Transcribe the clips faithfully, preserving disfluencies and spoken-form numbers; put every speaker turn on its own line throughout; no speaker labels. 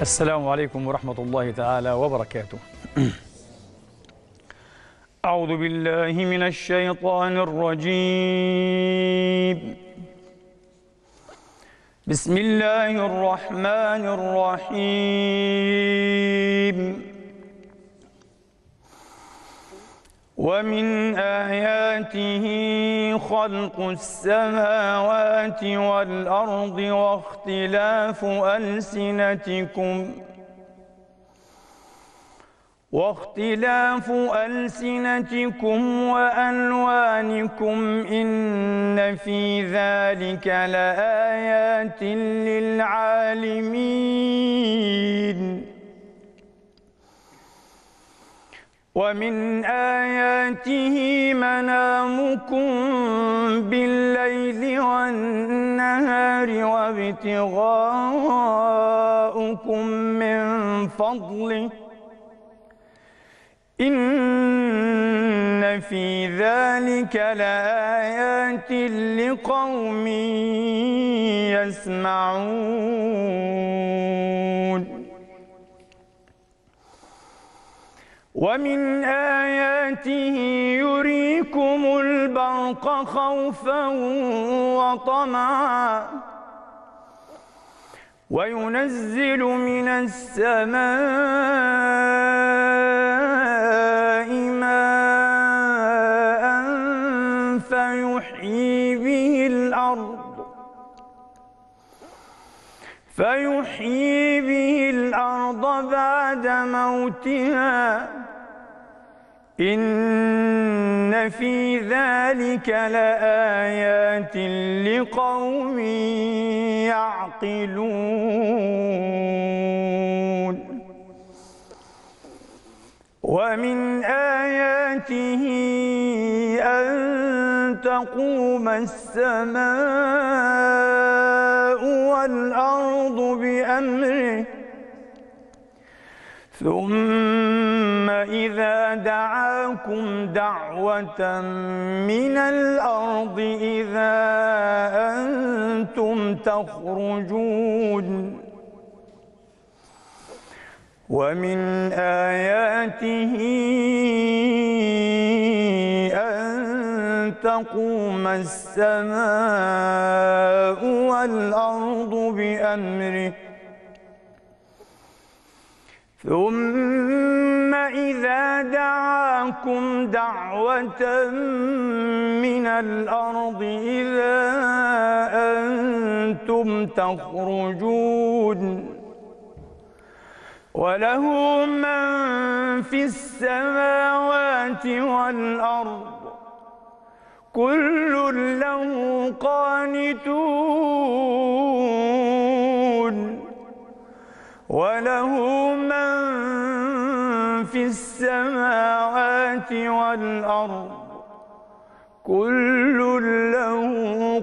السلام عليكم ورحمة الله تعالى وبركاته. أعوذ بالله من الشيطان الرجيم. بسم الله الرحمن الرحيم. ومن آياته خلق السماوات والأرض واختلاف ألسنتكم واختلاف ألسنتكم وألوانكم إن في ذلك لآيات للعالمين. ومن آياته منامكم بالليل والنهار وابتغاؤكم من فضله إن في ذلك لآيات لقوم يسمعون. ومن آياته يريكم البرق خوفا وطمعا وينزل من السماء ماء فيحيي به الأرض فيحيي به الأرض بعد موتها إن في ذلك لآيات لقوم يعقلون. ومن آياته أن تقوم السماء والأرض بأمره ثم إذا دعاكم دعوة من الأرض إذا أنتم تخرجون. ومن آياته أن تقوم السماء والأرض بأمره ثم إذا دعاكم دعوة من الأرض إذا أنتم تخرجون. وله من في السماوات والأرض كل له قانتون. وله من في السماوات والأرض كل له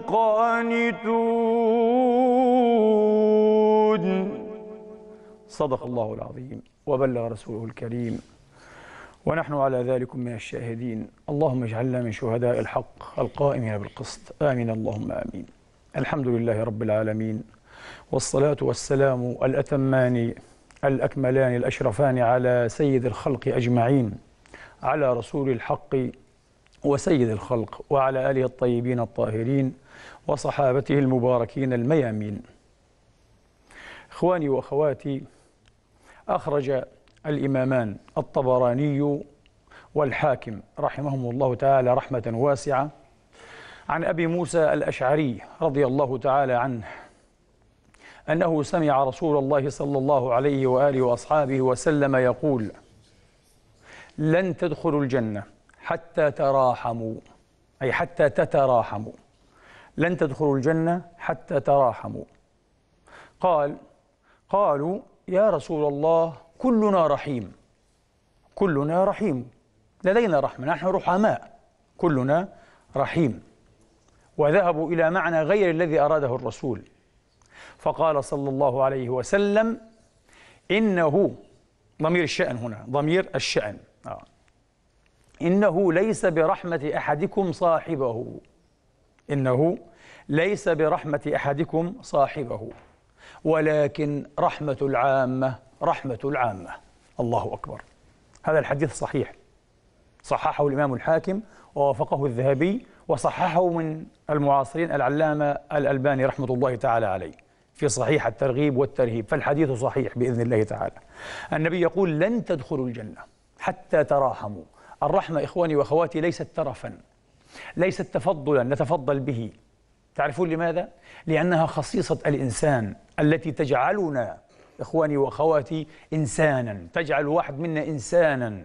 قانتون. صدق الله العظيم وبلغ رسوله الكريم ونحن على ذلك من الشاهدين. اللهم اجعلنا من شهداء الحق القائمين بالقسط. آمين اللهم آمين. الحمد لله رب العالمين، والصلاة والسلام الأتمان الأكملان الأشرفان على سيد الخلق أجمعين، على رسول الحق وسيد الخلق وعلى آله الطيبين الطاهرين وصحابته المباركين الميامين. إخواني وأخواتي، أخرج الإمامان الطبراني والحاكم رحمهم الله تعالى رحمة واسعة عن أبي موسى الأشعري رضي الله تعالى عنه أنه سمع رسول الله صلى الله عليه وآله وأصحابه وسلم يقول: لن تدخلوا الجنة حتى تراحموا، أي حتى تتراحموا. لن تدخلوا الجنة حتى تراحموا. قال قالوا يا رسول الله كلنا رحيم، كلنا رحيم، لدينا رحمة، نحن رحماء، كلنا رحيم. وذهبوا إلى معنى غير الذي أراده الرسول، فقال صلى الله عليه وسلم: إنه، ضمير الشأن هنا، ضمير الشأن آه. إنه ليس برحمة أحدكم صاحبه، إنه ليس برحمة أحدكم صاحبه. ولكن رحمة العامة رحمة العامة. الله أكبر. هذا الحديث صحيح، صححه الإمام الحاكم ووافقه الذهبي، وصححه من المعاصرين العلامة الألباني رحمة الله تعالى عليه في صحيح الترغيب والترهيب، فالحديث صحيح بإذن الله تعالى. النبي يقول: لن تدخلوا الجنة حتى تراحموا. الرحمة إخواني وأخواتي ليست ترفا، ليست تفضلا نتفضل به. تعرفون لماذا؟ لأنها خصيصة الإنسان التي تجعلنا إخواني وأخواتي إنسانا، تجعل واحد منا إنسانا،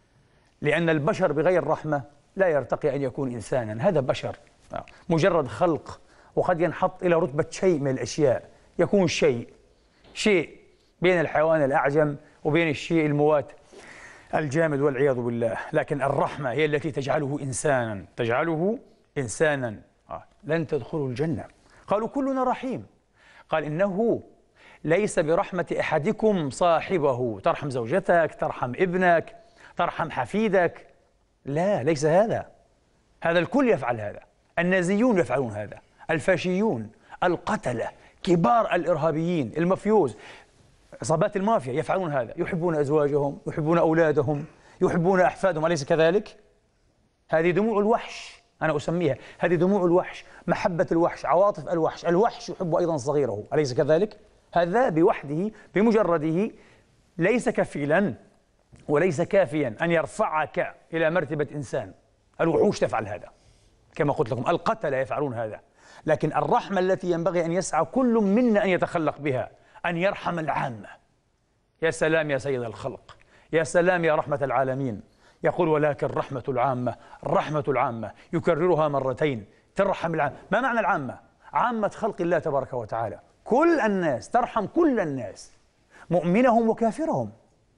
لأن البشر بغير رحمة لا يرتقي أن يكون إنسانا. هذا بشر مجرد خلق، وقد ينحط إلى رتبة شيء من الأشياء، يكون شيء شيء بين الحيوان الأعجم وبين الشيء الموات الجامد والعياذ بالله. لكن الرحمة هي التي تجعله إنسانا، تجعله إنسانا. آه. لن تدخلوا الجنة. قالوا: كلنا رحيم. قال: إنه ليس برحمة أحدكم صاحبه، ترحم زوجتك، ترحم ابنك، ترحم حفيدك. لا، ليس هذا. هذا الكل يفعل هذا. النازيون يفعلون هذا، الفاشيون، القتلة، كبار الإرهابيين، المافيوز، عصابات المافيا يفعلون هذا. يحبون أزواجهم، يحبون أولادهم، يحبون أحفادهم، أليس كذلك؟ هذه دموع الوحش، أنا أسميها هذه دموع الوحش، محبة الوحش، عواطف الوحش. الوحش يحب أيضا صغيره، أليس كذلك؟ هذا بوحده بمجرده ليس كفيلا وليس كافيا أن يرفعك إلى مرتبة إنسان. الوحوش تفعل هذا كما قلت لكم، القتلة يفعلون هذا. لكن الرحمة التي ينبغي أن يسعى كل منا أن يتخلق بها، أن يرحم العامة. يا سلام يا سيد الخلق، يا سلام يا رحمة العالمين. يقول: ولكن رحمة العامة رحمة العامة، يكررها مرتين. ترحم العامة. ما معنى العامة؟ عامة خلق الله تبارك وتعالى، كل الناس، ترحم كل الناس، مؤمنهم وكافرهم،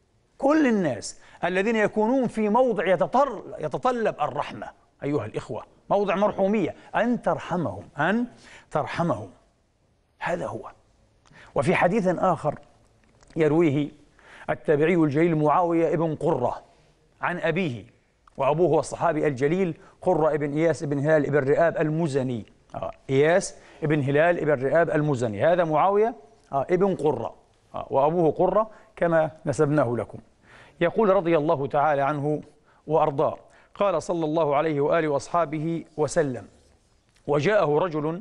كل الناس الذين يكونون في موضع يتطلب الرحمة أيها الإخوة، موضع مرحومية، أن ترحمهم، أن ترحمهم. هذا هو. وفي حديث آخر يرويه التابعي الجليل معاوية ابن قرة عن أبيه، وأبوه هو الصحابي الجليل قرة ابن إياس ابن هلال ابن رئاب المزني. آه. إياس ابن هلال ابن رئاب المزني، هذا معاوية آه. ابن قرة آه. وأبوه قرة كما نسبناه لكم. يقول رضي الله تعالى عنه وأرضاه: قال صلى الله عليه وآله وأصحابه وسلم: وجاءه رجل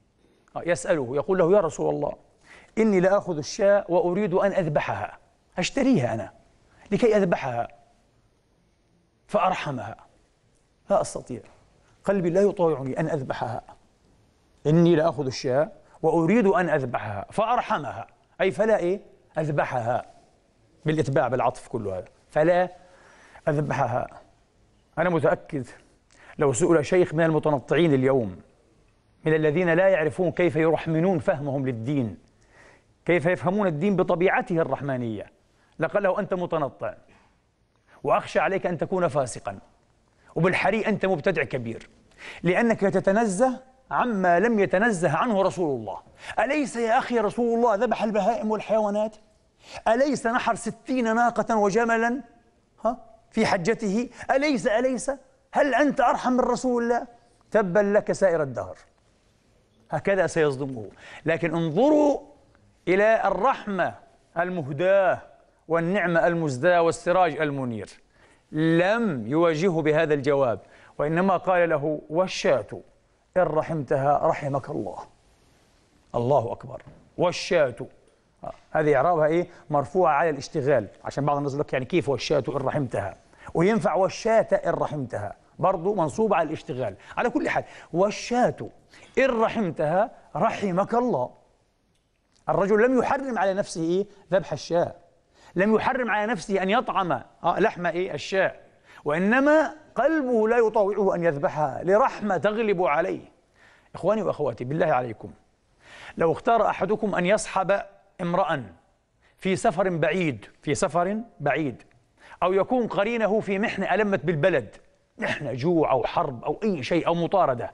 يسأله يقول له: يا رسول الله، إني لآخذ الشاة وأريد أن أذبحها، أشتريها أنا لكي أذبحها فأرحمها، لا أستطيع، قلبي لا يطاوعني أن أذبحها. إني لآخذ الشاة وأريد أن أذبحها فأرحمها، أي فلا إيه؟ أذبحها، بالإتباع بالعطف كل هذا، فلا أذبحها. أنا متأكد لو سئل شيخ من المتنطعين اليوم، من الذين لا يعرفون كيف يرحمنون فهمهم للدين، كيف يفهمون الدين بطبيعته الرحمانية، لقال له: أنت متنطع، وأخشى عليك أن تكون فاسقا، وبالحري أنت مبتدع كبير، لأنك تتنزه عما لم يتنزه عنه رسول الله. أليس يا أخي رسول الله ذبح البهائم والحيوانات؟ أليس نحر ستين ناقة وجملا ها في حجته؟ أليس أليس هل أنت أرحم من رسول الله؟ تبا لك سائر الدهر. هكذا سيصدمه. لكن انظروا إلى الرحمة المهداة والنعمة المزداة والسراج المنير، لم يواجهه بهذا الجواب، وإنما قال له: والشاة إن رحمتها رحمك الله. الله أكبر. والشاة هذه إعرابها إيه؟ مرفوعة على الاشتغال، عشان بعض الناس يقول لك يعني كيف والشاة إن رحمتها، وينفع والشاة إن رحمتها برضو منصوبة على الاشتغال. على كل حال، والشاة إن رحمتها رحمك الله. الرجل لم يحرم على نفسه إيه؟ ذبح الشاة، لم يحرم على نفسه أن يطعم لحم إيه؟ الشاة، وإنما قلبه لا يطاوعه أن يذبحها لرحمة تغلب عليه. إخواني وأخواتي، بالله عليكم، لو اختار أحدكم أن يصحب امرأ في سفر بعيد في سفر بعيد أو يكون قرينه في محنة ألمت بالبلد، محنة جوع أو حرب أو أي شيء أو مطاردة،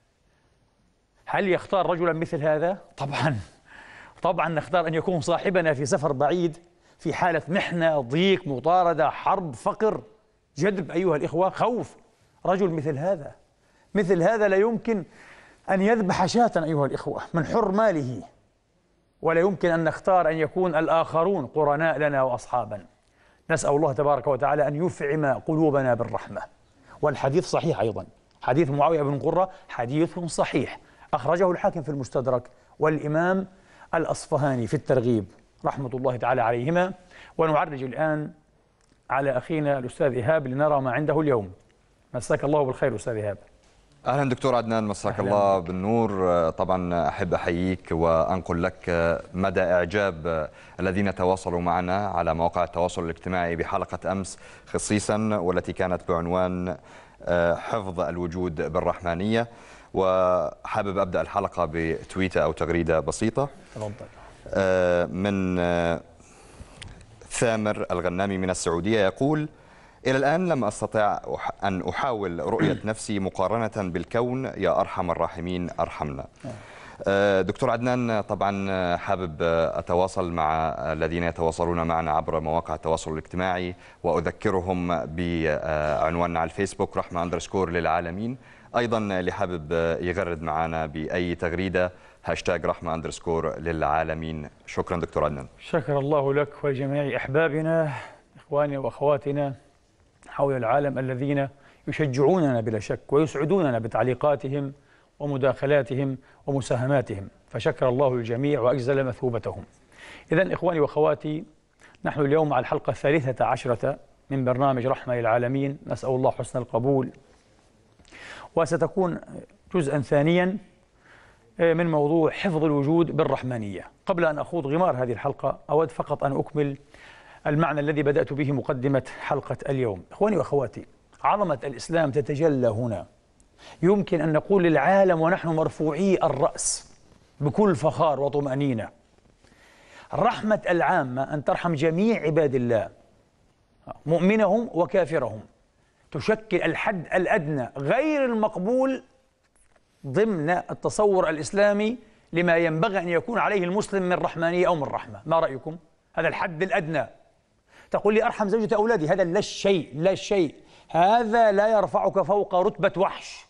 هل يختار رجلا مثل هذا؟ طبعا طبعا نختار أن يكون صاحبنا في سفر بعيد في حالة محنة، ضيق، مطاردة، حرب، فقر، جدب، أيها الإخوة، خوف. رجل مثل هذا مثل هذا لا يمكن أن يذبح شاة أيها الإخوة من حر ماله، ولا يمكن أن نختار أن يكون الآخرون قرناء لنا وأصحابا. نسأل الله تبارك وتعالى أن يفعم قلوبنا بالرحمة. والحديث صحيح أيضا، حديث معاوية بن قرة حديث صحيح، أخرجه الحاكم في المستدرك والإمام الأصفهاني في الترغيب رحمة الله تعالى عليهما. ونعرج الآن على أخينا الأستاذ إيهاب لنرى ما عنده اليوم. مساك الله بالخير أستاذ إيهاب.
أهلا دكتور عدنان، مساك الله بالنور. طبعا أحب أحييك وأنقل لك مدى إعجاب الذين تواصلوا معنا على مواقع التواصل الاجتماعي بحلقة أمس خصيصا، والتي كانت بعنوان حفظ الوجود بالرحمانية. وحابب أبدأ الحلقة بتويتة أو تغريدة بسيطة من ثامر الغنامي من السعودية، يقول: إلى الآن لم أستطع أن أحاول رؤية نفسي مقارنة بالكون، يا أرحم الراحمين أرحمنا. دكتور عدنان، طبعا حابب أتواصل مع الذين يتواصلون معنا عبر مواقع التواصل الاجتماعي، وأذكرهم بعنواننا على الفيسبوك رحمة أندرسكور للعالمين. أيضا اللي حابب يغرد معنا بأي تغريدة هاشتاج رحمة أندرسكور للعالمين. شكرا دكتور عدنان.
شكر الله لك ولجميع أحبابنا إخواني وأخواتنا حول العالم الذين يشجعوننا بلا شك ويسعدوننا بتعليقاتهم ومداخلاتهم ومساهماتهم، فشكر الله الجميع وأجزل مثوبتهم. إذن إخواني وأخواتي، نحن اليوم على الحلقة الثالثة عشرة من برنامج رحمة للعالمين، نسأل الله حسن القبول، وستكون جزءا ثانيا من موضوع حفظ الوجود بالرحمانية. قبل أن أخوض غمار هذه الحلقة أود فقط أن أكمل المعنى الذي بدأت به مقدمة حلقة اليوم. إخواني وأخواتي، عظمة الإسلام تتجلى هنا. يمكن أن نقول للعالم ونحن مرفوعي الرأس بكل فخار وطمأنينة: الرحمة العامة أن ترحم جميع عباد الله مؤمنهم وكافرهم، تشكل الحد الأدنى غير المقبول ضمن التصور الإسلامي لما ينبغي أن يكون عليه المسلم من رحمانية أو من رحمة. ما رأيكم؟ هذا الحد الأدنى. تقول لي أرحم زوجة أولادي، هذا لا شيء لا شيء، هذا لا يرفعك فوق رتبة وحش.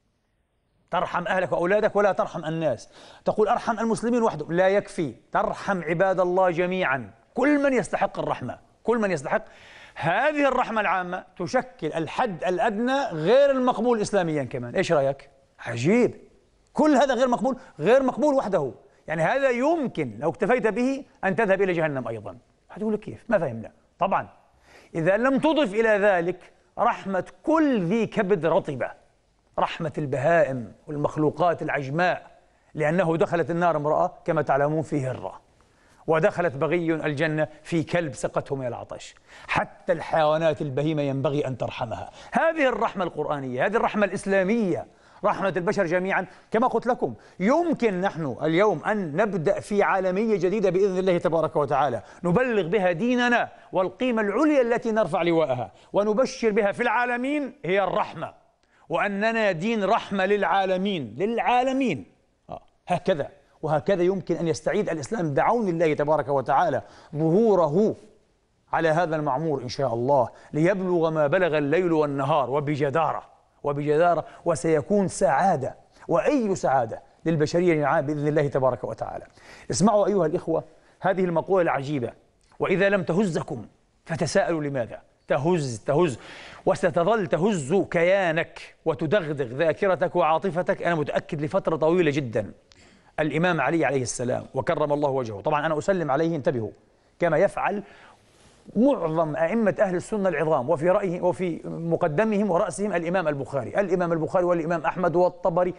ترحم أهلك وأولادك ولا ترحم الناس. تقول أرحم المسلمين وحدهم، لا يكفي، ترحم عباد الله جميعا، كل من يستحق الرحمة، كل من يستحق. هذه الرحمة العامة تشكل الحد الأدنى غير المقبول إسلاميا كمان. إيش رأيك؟ عجيب، كل هذا غير مقبول، غير مقبول وحده. يعني هذا يمكن لو اكتفيت به أن تذهب إلى جهنم أيضا. هتقول لك كيف؟ ما فهمنا. طبعا إذا لم تضف إلى ذلك رحمة كل ذي كبد رطبة، رحمة البهائم والمخلوقات العجماء، لأنه دخلت النار امرأة كما تعلمون في هرة، ودخلت بغي الجنة في كلب سقته من العطش. حتى الحيوانات البهيمة ينبغي أن ترحمها. هذه الرحمة القرآنية، هذه الرحمة الإسلامية، رحمة البشر جميعا. كما قلت لكم، يمكن نحن اليوم أن نبدأ في عالمية جديدة بإذن الله تبارك وتعالى، نبلغ بها ديننا والقيمة العليا التي نرفع لواءها، ونبشر بها في العالمين هي الرحمة، وأننا دين رحمة للعالمين للعالمين. آه. هكذا وهكذا يمكن أن يستعيد الإسلام بعون الله تبارك وتعالى ظهوره على هذا المعمور إن شاء الله، ليبلغ ما بلغ الليل والنهار وبجدارة وبجدارة، وسيكون سعادة، وأي سعادة للبشرية جميعا بإذن الله تبارك وتعالى. اسمعوا أيها الإخوة هذه المقولة العجيبة: وإذا لم تهزكم فتساءلوا لماذا. تهز تهز وستظل تهز كيانك وتدغدغ ذاكرتك وعاطفتك، أنا متأكد، لفترة طويلة جدا. الإمام علي عليه السلام وكرم الله وجهه، طبعا أنا أسلم عليه، انتبهوا، كما يفعل معظم أئمة أهل السنة العظام، وفي رأيه وفي مقدمهم ورأسهم الإمام البخاري الإمام البخاري والإمام أحمد والطبري،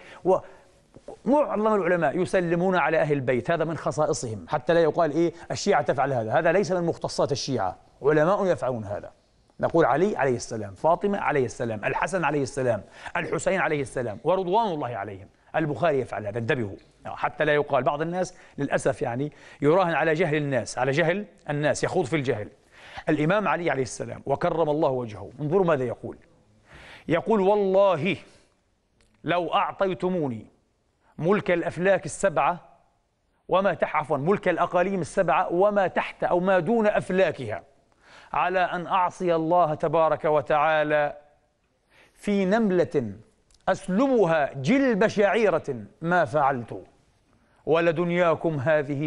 ومعظم العلماء يسلمون على أهل البيت، هذا من خصائصهم، حتى لا يقال إيه الشيعة تفعل هذا، هذا ليس من مختصات الشيعة، علماء يفعلون هذا. نقول علي عليه السلام، فاطمة عليه السلام، الحسن عليه السلام، الحسين عليه السلام، ورضوان الله عليهم. البخاري يفعل هذا، انتبهوا، حتى لا يقال بعض الناس للأسف يعني يراهن على جهل الناس، على جهل الناس، يخوض في الجهل. الإمام علي عليه السلام وكرم الله وجهه، انظروا ماذا يقول. يقول: والله لو أعطيتموني ملك الأفلاك السبعة وما تحت، عفوا ملك الأقاليم السبعة وما تحت أو ما دون أفلاكها، على أن أعصي الله تبارك وتعالى في نملة أسلبها جلب شعيرة ما فعلت، ولدنياكم هذه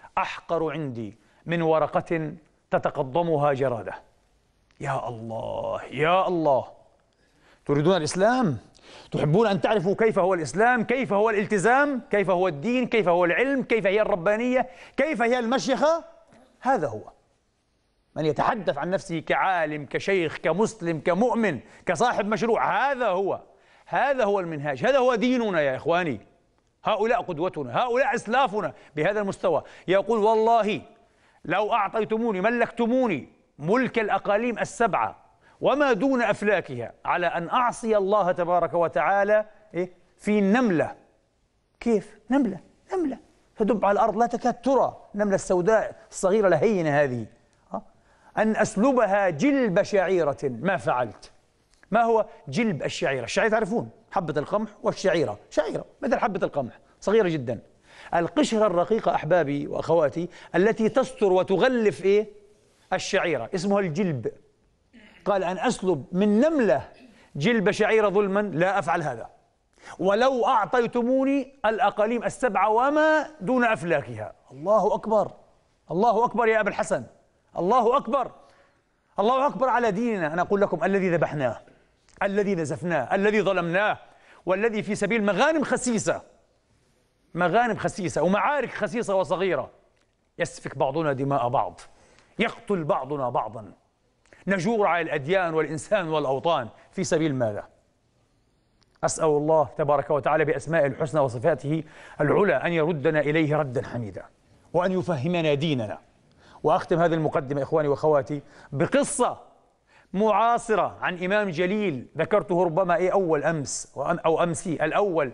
أحقر عندي من ورقة تتقضمها جرادة. يا الله يا الله، تريدون الإسلام؟ تحبون أن تعرفوا كيف هو الإسلام، كيف هو الالتزام، كيف هو الدين، كيف هو العلم، كيف هي الربانية، كيف هي المشيخة؟ هذا هو من يتحدث عن نفسه كعالم، كشيخ، كمسلم، كمؤمن، كصاحب مشروع. هذا هو هذا هو المنهاج، هذا هو ديننا يا إخواني. هؤلاء قدوتنا، هؤلاء أسلافنا بهذا المستوى. يقول والله لو أعطيتموني، ملكتموني ملك الأقاليم السبعة وما دون أفلاكها على أن أعصي الله تبارك وتعالى في نملة. كيف؟ نملة نملة تدب على الأرض لا تكاد ترى، نملة السوداء الصغيرة الهينة هذه، أن أسلبها جلب شعيرة ما فعلت. ما هو جلب الشعيرة؟ الشعيرة تعرفون حبة القمح والشعيرة، شعيرة مثل حبة القمح صغيرة جدا. القشرة الرقيقة أحبابي وأخواتي التي تستر وتغلف إيه؟ الشعيرة اسمها الجلب. قال أن أسلب من نملة جلب شعيرة ظلما لا أفعل هذا، ولو أعطيتموني الأقاليم السبعة وما دون أفلاكها. الله أكبر الله أكبر يا أبا الحسن، الله أكبر الله أكبر على ديننا. أنا أقول لكم الذي ذبحناه، الذي نزفناه، الذي ظلمناه، والذي في سبيل مغانم خسيسة، مغانم خسيسة ومعارك خسيسة وصغيرة، يسفك بعضنا دماء بعض، يقتل بعضنا بعضا، نجور على الأديان والإنسان والأوطان في سبيل ماذا؟ أسأل الله تبارك وتعالى بأسمائه الحسنى وصفاته العلى أن يردنا إليه ردا حميدا، وأن يفهمنا ديننا. وأختم هذه المقدمة إخواني وأخواتي بقصة معاصرة عن إمام جليل ذكرته ربما إيه أول أمس أو أمسي الأول،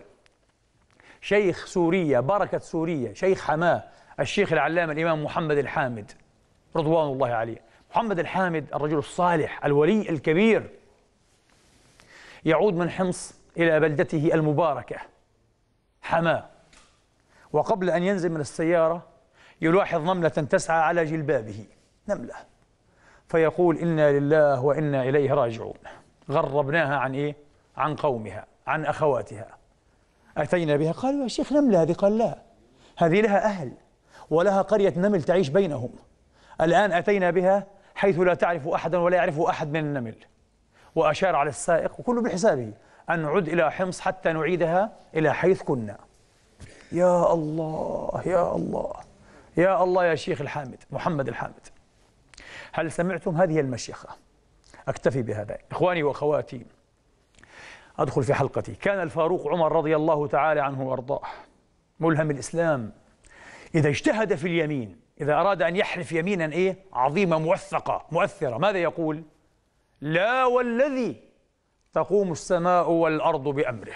شيخ سوريا، بركة سوريا، شيخ حماه، الشيخ العلامة الإمام محمد الحامد رضوان الله عليه. محمد الحامد الرجل الصالح الولي الكبير يعود من حمص إلى بلدته المباركة حماه، وقبل أن ينزل من السيارة يلاحظ نملة تسعى على جلبابه، نملة، فيقول إنا لله وإنا إليه راجعون، غربناها عن إيه؟ عن قومها، عن أخواتها، أتينا بها. قالوا يا شيخ نملة هذه؟ قال لا، هذه لها أهل ولها قرية نمل تعيش بينهم، الآن أتينا بها حيث لا تعرف أحدا ولا يعرفه أحد من النمل. وأشار على السائق وكله بحسابه أن نعد إلى حمص حتى نعيدها إلى حيث كنا. يا الله يا الله يا الله يا شيخ الحامد محمد الحامد، هل سمعتم هذه المشيخة؟ أكتفي بهذا إخواني وأخواتي، أدخل في حلقتي. كان الفاروق عمر رضي الله تعالى عنه وأرضاه ملهم الإسلام، إذا اجتهد في اليمين، إذا أراد أن يحلف يمينا إيه؟ عظيمة موثقة مؤثرة، ماذا يقول؟ لا والذي تقوم السماء والأرض بأمره،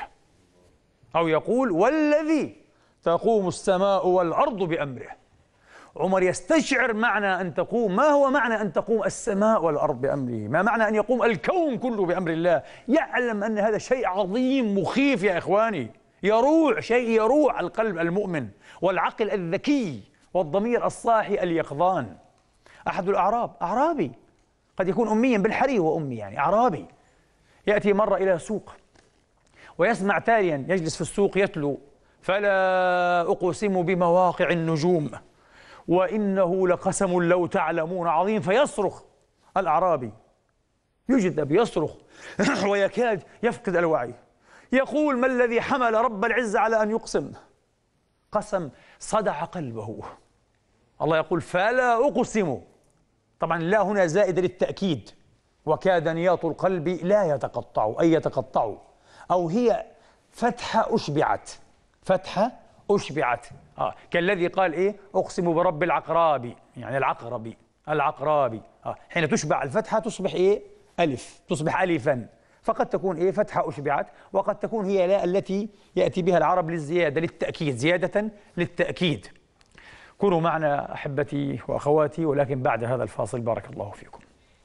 أو يقول والذي تقوم السماء والأرض بأمره. عمر يستشعر معنى أن تقوم، ما هو معنى أن تقوم السماء والأرض بأمره؟ ما معنى أن يقوم الكون كله بأمر الله؟ يعلم أن هذا شيء عظيم مخيف يا إخواني، يروع، شيء يروع القلب المؤمن والعقل الذكي والضمير الصاحي اليقظان. أحد الأعراب، أعرابي قد يكون أميا بالحري، هو أمي يعني أعرابي، يأتي مرة إلى سوق ويسمع تاليا يجلس في السوق يتلو فلا أقسم بمواقع النجوم وإنه لقسم لو تعلمون عظيم، فيصرخ الأعرابي، يجذب يصرخ ويكاد يفقد الوعي، يقول ما الذي حمل رب العزة على أن يقسم؟ قسم صدع قلبه. الله يقول فلا أقسم، طبعا لا هنا زائدة للتأكيد، وكاد نياط القلب لا يتقطع أي يتقطع، أو هي فتحة أشبعت، فتحة أشبعت، آه. كالذي قال إيه؟ أقسم برب العقراب، يعني العقربي العقرابي، آه. حين تشبع الفتحة تصبح إيه؟ ألف، تصبح ألفا، فقد تكون إيه؟ فتحة أشبعت، وقد تكون هي لا التي يأتي بها العرب للزيادة، للتأكيد، زيادة للتأكيد. كونوا معنا أحبتي وأخواتي، ولكن بعد هذا الفاصل بارك الله فيكم.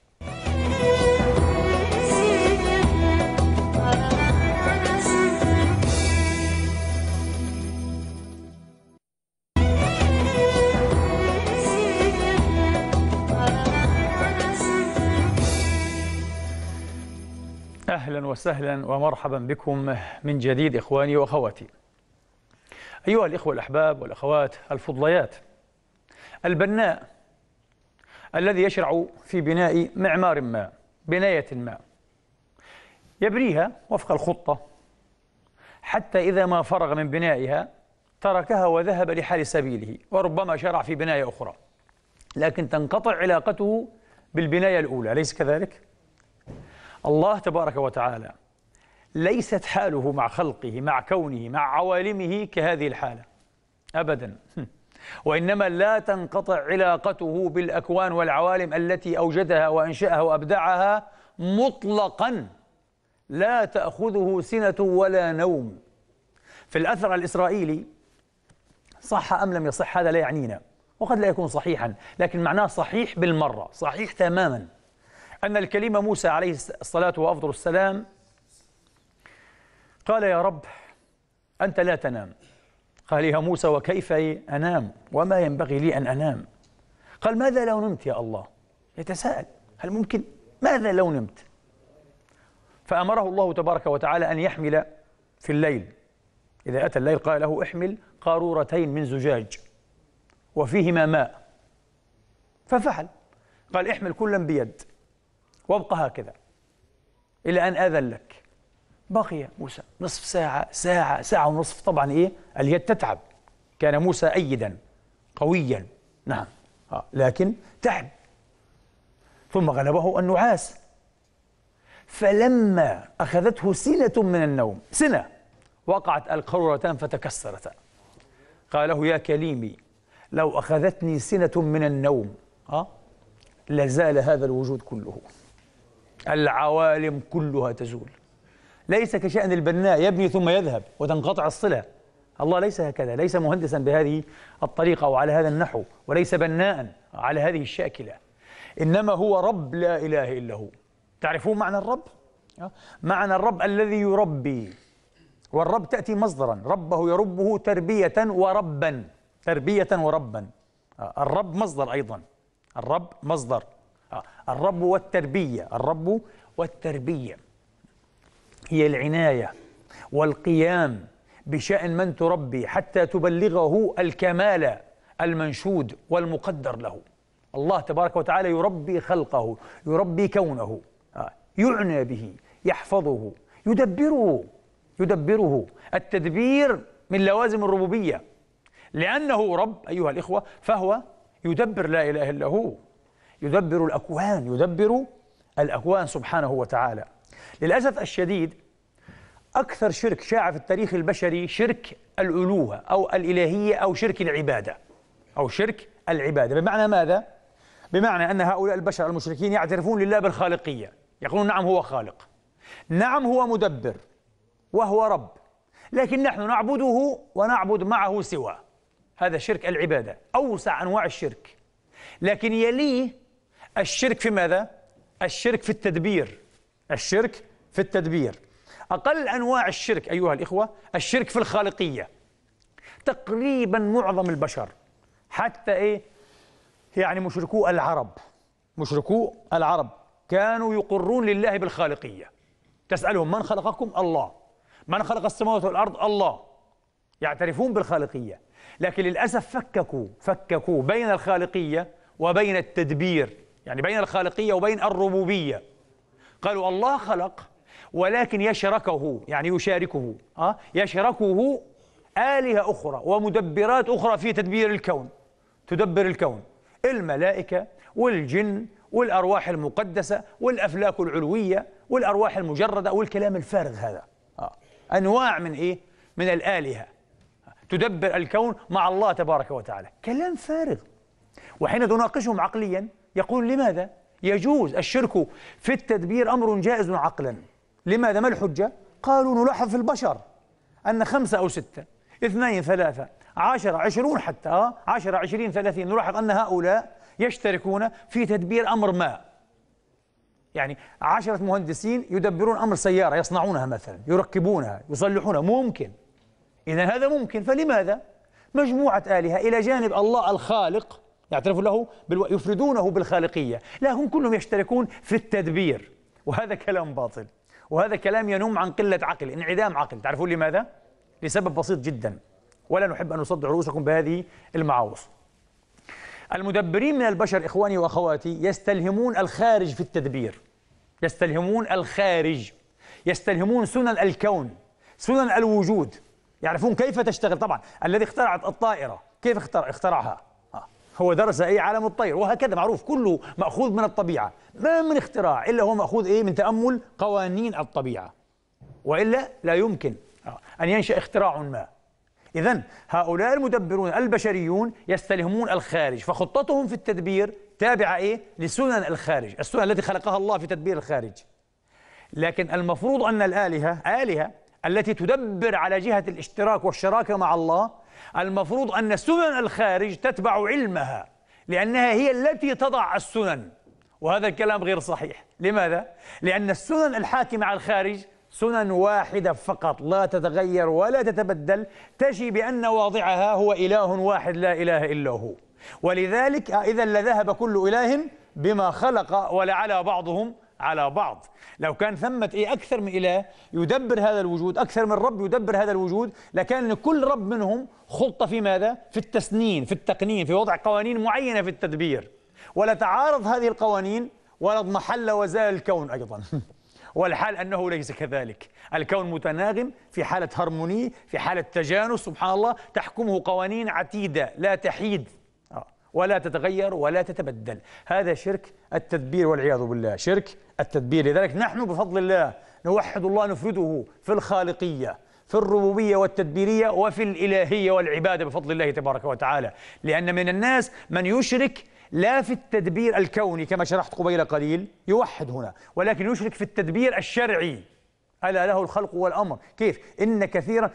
أهلا وسهلا ومرحبا بكم من جديد إخواني وأخواتي. أيها الإخوة الأحباب والأخوات الفضليات، البناء الذي يشرع في بناء معمار ما، بناية ما، يبنيها وفق الخطة حتى إذا ما فرغ من بنائها تركها وذهب لحال سبيله، وربما شرع في بناية أخرى، لكن تنقطع علاقته بالبناية الأولى، أليس كذلك؟ الله تبارك وتعالى ليست حاله مع خلقه، مع كونه، مع عوالمه كهذه الحالة أبدا، وإنما لا تنقطع علاقته بالأكوان والعوالم التي أوجدها وأنشأها وأبدعها مطلقا، لا تأخذه سنة ولا نوم. في الأثر الإسرائيلي، صح أم لم يصح هذا لا يعنينا، وقد لا يكون صحيحا، لكن معناه صحيح بالمرة، صحيح تماما، أن الكليم موسى عليه الصلاة وأفضل السلام قال: يا رب أنت لا تنام. قال: يا موسى وكيف أنام وما ينبغي لي أن أنام؟ قال: ماذا لو نمت يا الله؟ يتساءل هل ممكن؟ ماذا لو نمت؟ فأمره الله تبارك وتعالى أن يحمل في الليل، إذا أتى الليل قال له: احمل قارورتين من زجاج وفيهما ماء، ففعل، قال: احمل كلا بيد وابقى هكذا إلى أن آذن لك. بقي موسى نصف ساعة، ساعة، ساعة ونصف، طبعا إيه؟ اليد تتعب، كان موسى أيدا قويا، نعم، آه. لكن تعب، ثم غلبه النعاس، فلما أخذته سنة من النوم، سنة، وقعت القارورتان فتكسرتا. قال له: يا كليمي لو أخذتني سنة من النوم آه لزال هذا الوجود كله، العوالم كلها تزول. ليس كشأن البناء يبني ثم يذهب وتنقطع الصلة، الله ليس هكذا، ليس مهندسا بهذه الطريقة أو على هذا النحو، وليس بناء على هذه الشاكلة، إنما هو رب لا إله إلا هو. تعرفون معنى الرب؟ معنى الرب الذي يربي، والرب تأتي مصدرا، ربه يربه تربية وربا، تربية وربا، الرب مصدر أيضا، الرب مصدر، الرب والتربية، الرب والتربية هي العناية والقيام بشأن من تربي حتى تبلغه الكمال المنشود والمقدر له. الله تبارك وتعالى يربي خلقه، يربي كونه، يعنى به، يحفظه، يدبره، يدبره. التدبير من لوازم الربوبية، لأنه رب أيها الإخوة، فهو يدبر، لا إله إلا هو، يدبر الأكوان، يدبر الأكوان سبحانه وتعالى. للأسف الشديد أكثر شرك شاع في التاريخ البشري شرك الألوهة أو الإلهية أو شرك العبادة، أو شرك العبادة. بمعنى ماذا؟ بمعنى أن هؤلاء البشر المشركين يعترفون لله بالخالقية، يقولون نعم هو خالق، نعم هو مدبر وهو رب، لكن نحن نعبده ونعبد معه سواه. هذا شرك العبادة، أوسع أنواع الشرك. لكن يليه الشرك في ماذا؟ الشرك في التدبير، الشرك في التدبير. أقل أنواع الشرك أيها الإخوة الشرك في الخالقية. تقريبا معظم البشر، حتى إيه يعني مشركو العرب، مشركو العرب كانوا يقرون لله بالخالقية. تسألهم من خلقكم؟ الله. من خلق السماوات والأرض؟ الله. يعترفون بالخالقية، لكن للأسف فككوا فككوا بين الخالقية وبين التدبير، يعني بين الخالقية وبين الربوبية. قالوا الله خلق، ولكن يشركه، يعني يشاركه، أه؟ يشركه آلهة أخرى ومدبرات أخرى في تدبير الكون، تدبر الكون، الملائكة والجن والأرواح المقدسة والأفلاك العلوية والأرواح المجردة والكلام الفارغ هذا، أه؟ أنواع من إيه؟ من الآلهة تدبر الكون مع الله تبارك وتعالى، كلام فارغ. وحين تناقشهم عقليا يقول لماذا يجوز الشرك في التدبير؟ أمر جائز عقلا. لماذا؟ ما الحجة؟ قالوا نلاحظ في البشر أن خمسة أو ستة، اثنين، ثلاثة، عشرة، عشرون، حتى آه عشرة، عشرين، ثلاثين، نلاحظ أن هؤلاء يشتركون في تدبير أمر ما. يعني عشرة مهندسين يدبرون أمر سيارة، يصنعونها مثلا، يركبونها، يصلحونها، ممكن. إذا هذا ممكن، فلماذا مجموعة آلهة إلى جانب الله الخالق يعترف له بالو... يفردونه بالخالقية، لكن كلهم يشتركون في التدبير؟ وهذا كلام باطل، وهذا كلام ينم عن قلة عقل، انعدام عقل. تعرفون لماذا؟ لسبب بسيط جدا، ولا نحب أن نصدع رؤوسكم بهذه المعاوص. المدبرين من البشر إخواني وأخواتي يستلهمون الخارج في التدبير، يستلهمون الخارج، يستلهمون سنن الكون، سنن الوجود، يعرفون كيف تشتغل. طبعا الذي اخترع الطائرة كيف اخترع اخترعها؟ هو درس أي عالم الطير، وهكذا معروف، كله مأخوذ من الطبيعة، ما من اختراع إلا هو مأخوذ إيه؟ من تأمل قوانين الطبيعة، وإلا لا يمكن أن ينشأ اختراع ما. إذن هؤلاء المدبرون البشريون يستلهمون الخارج، فخطتهم في التدبير تابعة إيه؟ لسنن الخارج، السنن التي خلقها الله في تدبير الخارج. لكن المفروض أن الآلهة آلهة التي تدبر على جهة الاشتراك والشراكة مع الله، المفروض أن سنن الخارج تتبع علمها، لأنها هي التي تضع السنن، وهذا الكلام غير صحيح. لماذا؟ لأن السنن الحاكمة على الخارج سنن واحدة فقط، لا تتغير ولا تتبدل، تجي بأن واضعها هو إله واحد لا إله إلا هو. ولذلك إذا لذهب كل إله بما خلق ولعلى بعضهم على بعض. لو كان ثمة إيه أكثر من إله يدبر هذا الوجود، أكثر من رب يدبر هذا الوجود، لكان لكل رب منهم خطة في ماذا؟ في التسنين، في التقنين، في وضع قوانين معينة في التدبير، ولا تعارض هذه القوانين ولا اضمحل وزال الكون أيضا. والحال أنه ليس كذلك، الكون متناغم في حالة هرمونية، في حالة تجانس، سبحان الله، تحكمه قوانين عتيدة لا تحيد ولا تتغير ولا تتبدل. هذا شرك التدبير والعياذ بالله، شرك التدبير. لذلك نحن بفضل الله نوحد الله، نفرده في الخالقية، في الربوبية والتدبيرية، وفي الإلهية والعبادة بفضل الله تبارك وتعالى. لأن من الناس من يشرك لا في التدبير الكوني كما شرحت قبيل قليل، يوحد هنا، ولكن يشرك في التدبير الشرعي. ألا له الخلق والأمر. كيف؟ إن كثيرا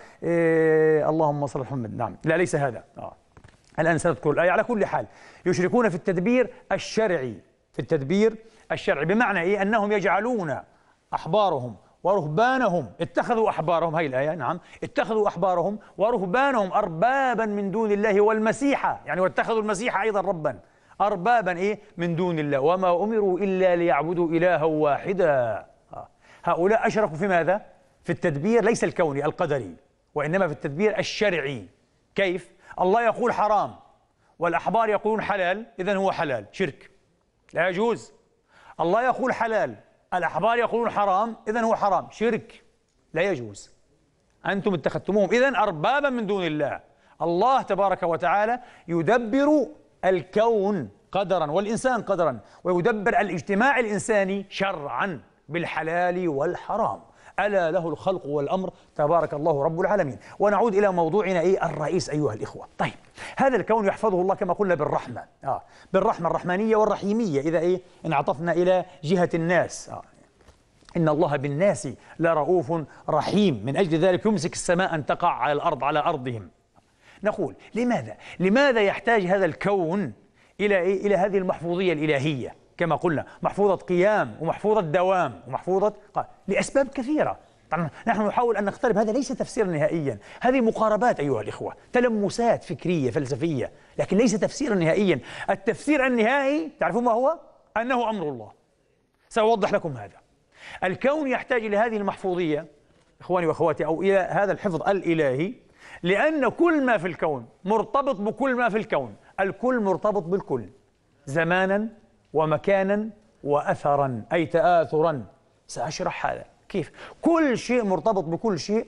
إيه اللهم صل على محمد. نعم، لا ليس هذا آه. الآن سنذكر الآية. على كل حال يشركون في التدبير الشرعي، في التدبير الشرعي بمعنى إيه؟ أنهم يجعلون أحبارهم ورهبانهم، اتخذوا أحبارهم، هاي الآية، نعم، اتخذوا أحبارهم ورهبانهم أربابا من دون الله والمسيح، يعني واتخذوا المسيح أيضا ربا، أربابا إيه؟ من دون الله، وما أمروا إلا ليعبدوا إلها واحدا. هؤلاء أشركوا في ماذا؟ في التدبير ليس الكوني القدري، وإنما في التدبير الشرعي. كيف؟ الله يقول حرام والأحبار يقولون حلال، إذن هو حلال، شرك لا يجوز. الله يقول حلال، الأحبار يقولون حرام، إذن هو حرام، شرك لا يجوز. أنتم اتخذتموهم إذن أربابا من دون الله. الله تبارك وتعالى يدبر الكون قدرا والإنسان قدرا، ويدبر الاجتماع الإنساني شرعا بالحلال والحرام. ألا له الخلق والأمر تبارك الله رب العالمين. ونعود إلى موضوعنا إيه الرئيس أيها الإخوة. طيب، هذا الكون يحفظه الله كما قلنا بالرحمة، آه بالرحمة الرحمانية والرحيمية، إذا إيه انعطفنا إلى جهة الناس. آه إن الله بالناس لرؤوف رحيم، من أجل ذلك يمسك السماء أن تقع على الأرض على أرضهم. نقول لماذا؟ لماذا يحتاج هذا الكون إلى إيه؟ إلى هذه المحفوظية الإلهية كما قلنا، محفوظة قيام ومحفوظة دوام ومحفوظة قا... لأسباب كثيرة. طبعا نحن نحاول أن نقترب، هذا ليس تفسيرا نهائيا، هذه مقاربات أيها الإخوة، تلمسات فكرية فلسفية، لكن ليس تفسيرا نهائيا. التفسير النهائي تعرفون ما هو؟ أنه أمر الله. سأوضح لكم هذا. الكون يحتاج إلى هذه المحفوظية إخواني وأخواتي، أو إلى هذا الحفظ الإلهي، لأن كل ما في الكون مرتبط بكل ما في الكون، الكل مرتبط بالكل زمانا ومكانا وأثرا، أي تآثرا. سأشرح هذا كيف. كل شيء مرتبط بكل شيء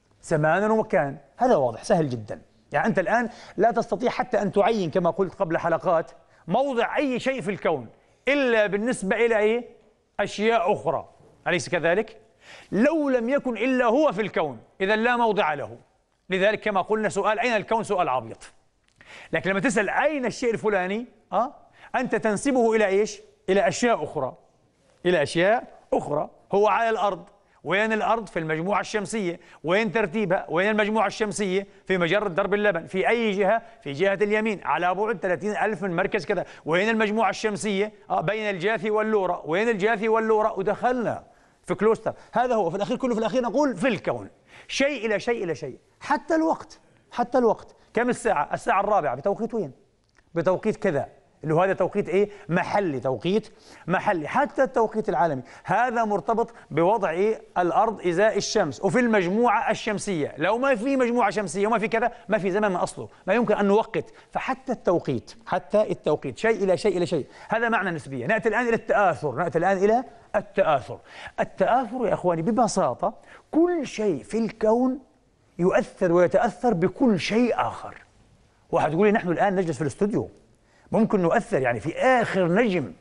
زمانا ومكانا، هذا واضح سهل جدا. يعني أنت الآن لا تستطيع حتى أن تعين كما قلت قبل حلقات موضع أي شيء في الكون إلا بالنسبة إلى إيه؟ أشياء أخرى، أليس كذلك؟ لو لم يكن إلا هو في الكون إذا لا موضع له. لذلك كما قلنا سؤال أين الكون سؤال عبيط، لكن لما تسأل أين الشيء الفلاني أه؟ أنت تنسبه إلى إيش؟ إلى أشياء أخرى، إلى أشياء أخرى. هو على الأرض، وين الأرض؟ في المجموعة الشمسية. وين ترتيبها؟ وين المجموعة الشمسية؟ في مجرة درب اللبن. في أي جهة؟ في جهة اليمين، على بعد ثلاثين ألف من مركز كذا. وين المجموعة الشمسية؟ آه بين الجاثي واللورا. وين الجاثي واللورا؟ ودخلنا في كلوستر. هذا هو في الأخير، كله في الأخير نقول في الكون، شيء إلى شيء إلى شيء. حتى الوقت، حتى الوقت، كم الساعة؟ الساعة الرابعة بتوقيت وين؟ بتوقيت كذا. اللي هو هذا توقيت إيه؟ محلي، توقيت محلي. حتى التوقيت العالمي هذا مرتبط بوضع إيه؟ الأرض إزاء الشمس وفي المجموعة الشمسية. لو ما في مجموعة شمسية وما في كذا ما في زمن من أصله، ما يمكن أن نوقت. فحتى التوقيت، حتى التوقيت شيء إلى شيء إلى شيء، هذا معنى النسبية. نأتي الآن إلى التآثر، نأتي الآن إلى التآثر. التآثر يا إخواني ببساطة كل شيء في الكون يؤثر ويتأثر بكل شيء آخر. واحد يقول لي نحن الآن نجلس في الاستوديو، ممكن نؤثر يعني في آخر نجم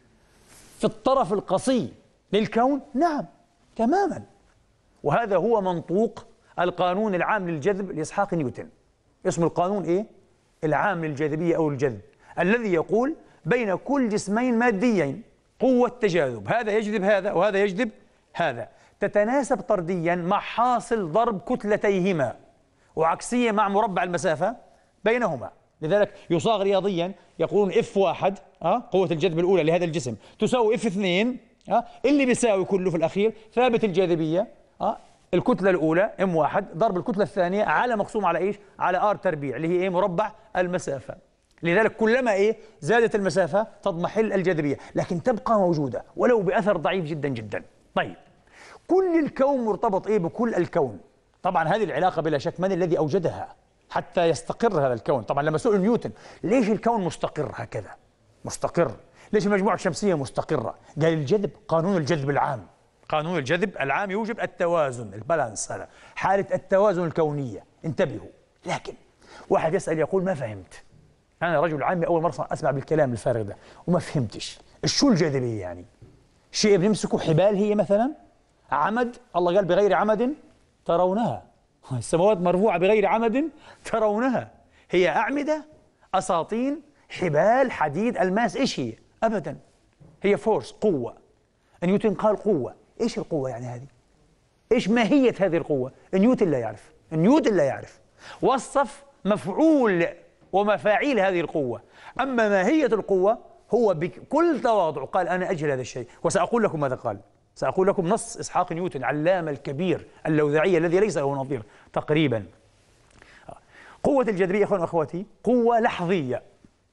في الطرف القصي للكون؟ نعم تماما. وهذا هو منطوق القانون العام للجذب لإسحاق نيوتن. اسم القانون إيه؟ العام للجاذبية أو الجذب، الذي يقول بين كل جسمين ماديين قوة تجاذب، هذا يجذب هذا وهذا يجذب هذا، تتناسب طرديا مع حاصل ضرب كتلتيهما، وعكسية مع مربع المسافة بينهما. لذلك يصاغ رياضيا يقولون اف واحد أه؟ قوة الجذب الأولى لهذا الجسم تساوي اف اثنين أه؟ اللي بيساوي كله في الأخير ثابت الجاذبية أه؟ الكتلة الأولى ام واحد ضرب الكتلة الثانية على مقسوم على ايش؟ على ار تربيع اللي هي ايه؟ مربع المسافة. لذلك كلما ايه؟ زادت المسافة تضمحل الجاذبية، لكن تبقى موجودة ولو بأثر ضعيف جدا جدا. طيب كل الكون مرتبط ايه بكل الكون. طبعا هذه العلاقة بلا شك من الذي أوجدها حتى يستقر هذا الكون؟ طبعا لما سئل نيوتن ليش الكون مستقر هكذا؟ مستقر، ليش المجموعة الشمسية مستقرة؟ قال الجذب، قانون الجذب العام. قانون الجذب العام يوجب التوازن، البالانس، هذا حالة التوازن الكونية، انتبهوا. لكن واحد يسأل يقول ما فهمت، أنا رجل عامي أول مرة أسمع بالكلام الفارغ ده وما فهمتش، شو الجاذبية يعني؟ شيء بنمسكه حبال هي مثلا؟ عمد، الله قال بغير عمد ترونها، السماوات مرفوعة بغير عمد ترونها، هي أعمدة، أساطين، حبال، حديد، ألماس، إيش هي؟ أبدا، هي فورس، قوة. نيوتن قال قوة، إيش القوة يعني هذه؟ إيش ماهية هذه القوة؟ نيوتن لا يعرف، نيوتن لا يعرف، وصف مفعول ومفاعيل هذه القوة. أما ماهية القوة هو بكل تواضع قال أنا أجهل هذا الشيء، وسأقول لكم ماذا قال. سأقول لكم نص إسحاق نيوتن علام الكبير اللوذعي الذي ليس له نظير تقريبا. قوة الجاذبية أخواني وأخواتي قوة لحظية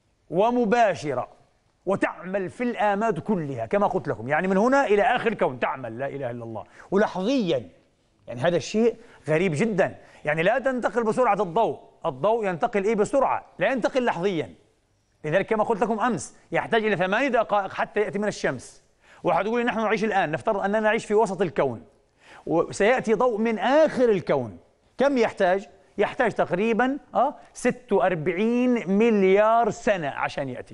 ومباشرة وتعمل في الآماد كلها كما قلت لكم، يعني من هنا إلى آخر الكون تعمل، لا إله إلا الله، ولحظيا. يعني هذا الشيء غريب جدا، يعني لا تنتقل بسرعة الضوء، الضوء ينتقل إيه؟ بسرعة، لا ينتقل لحظيا. لذلك كما قلت لكم أمس يحتاج إلى ثماني دقائق حتى يأتي من الشمس. واحد يقول نحن نعيش الآن، نفترض أننا نعيش في وسط الكون وسيأتي ضوء من آخر الكون، كم يحتاج؟ يحتاج تقريبا آه ستة وأربعين مليار سنة عشان يأتي.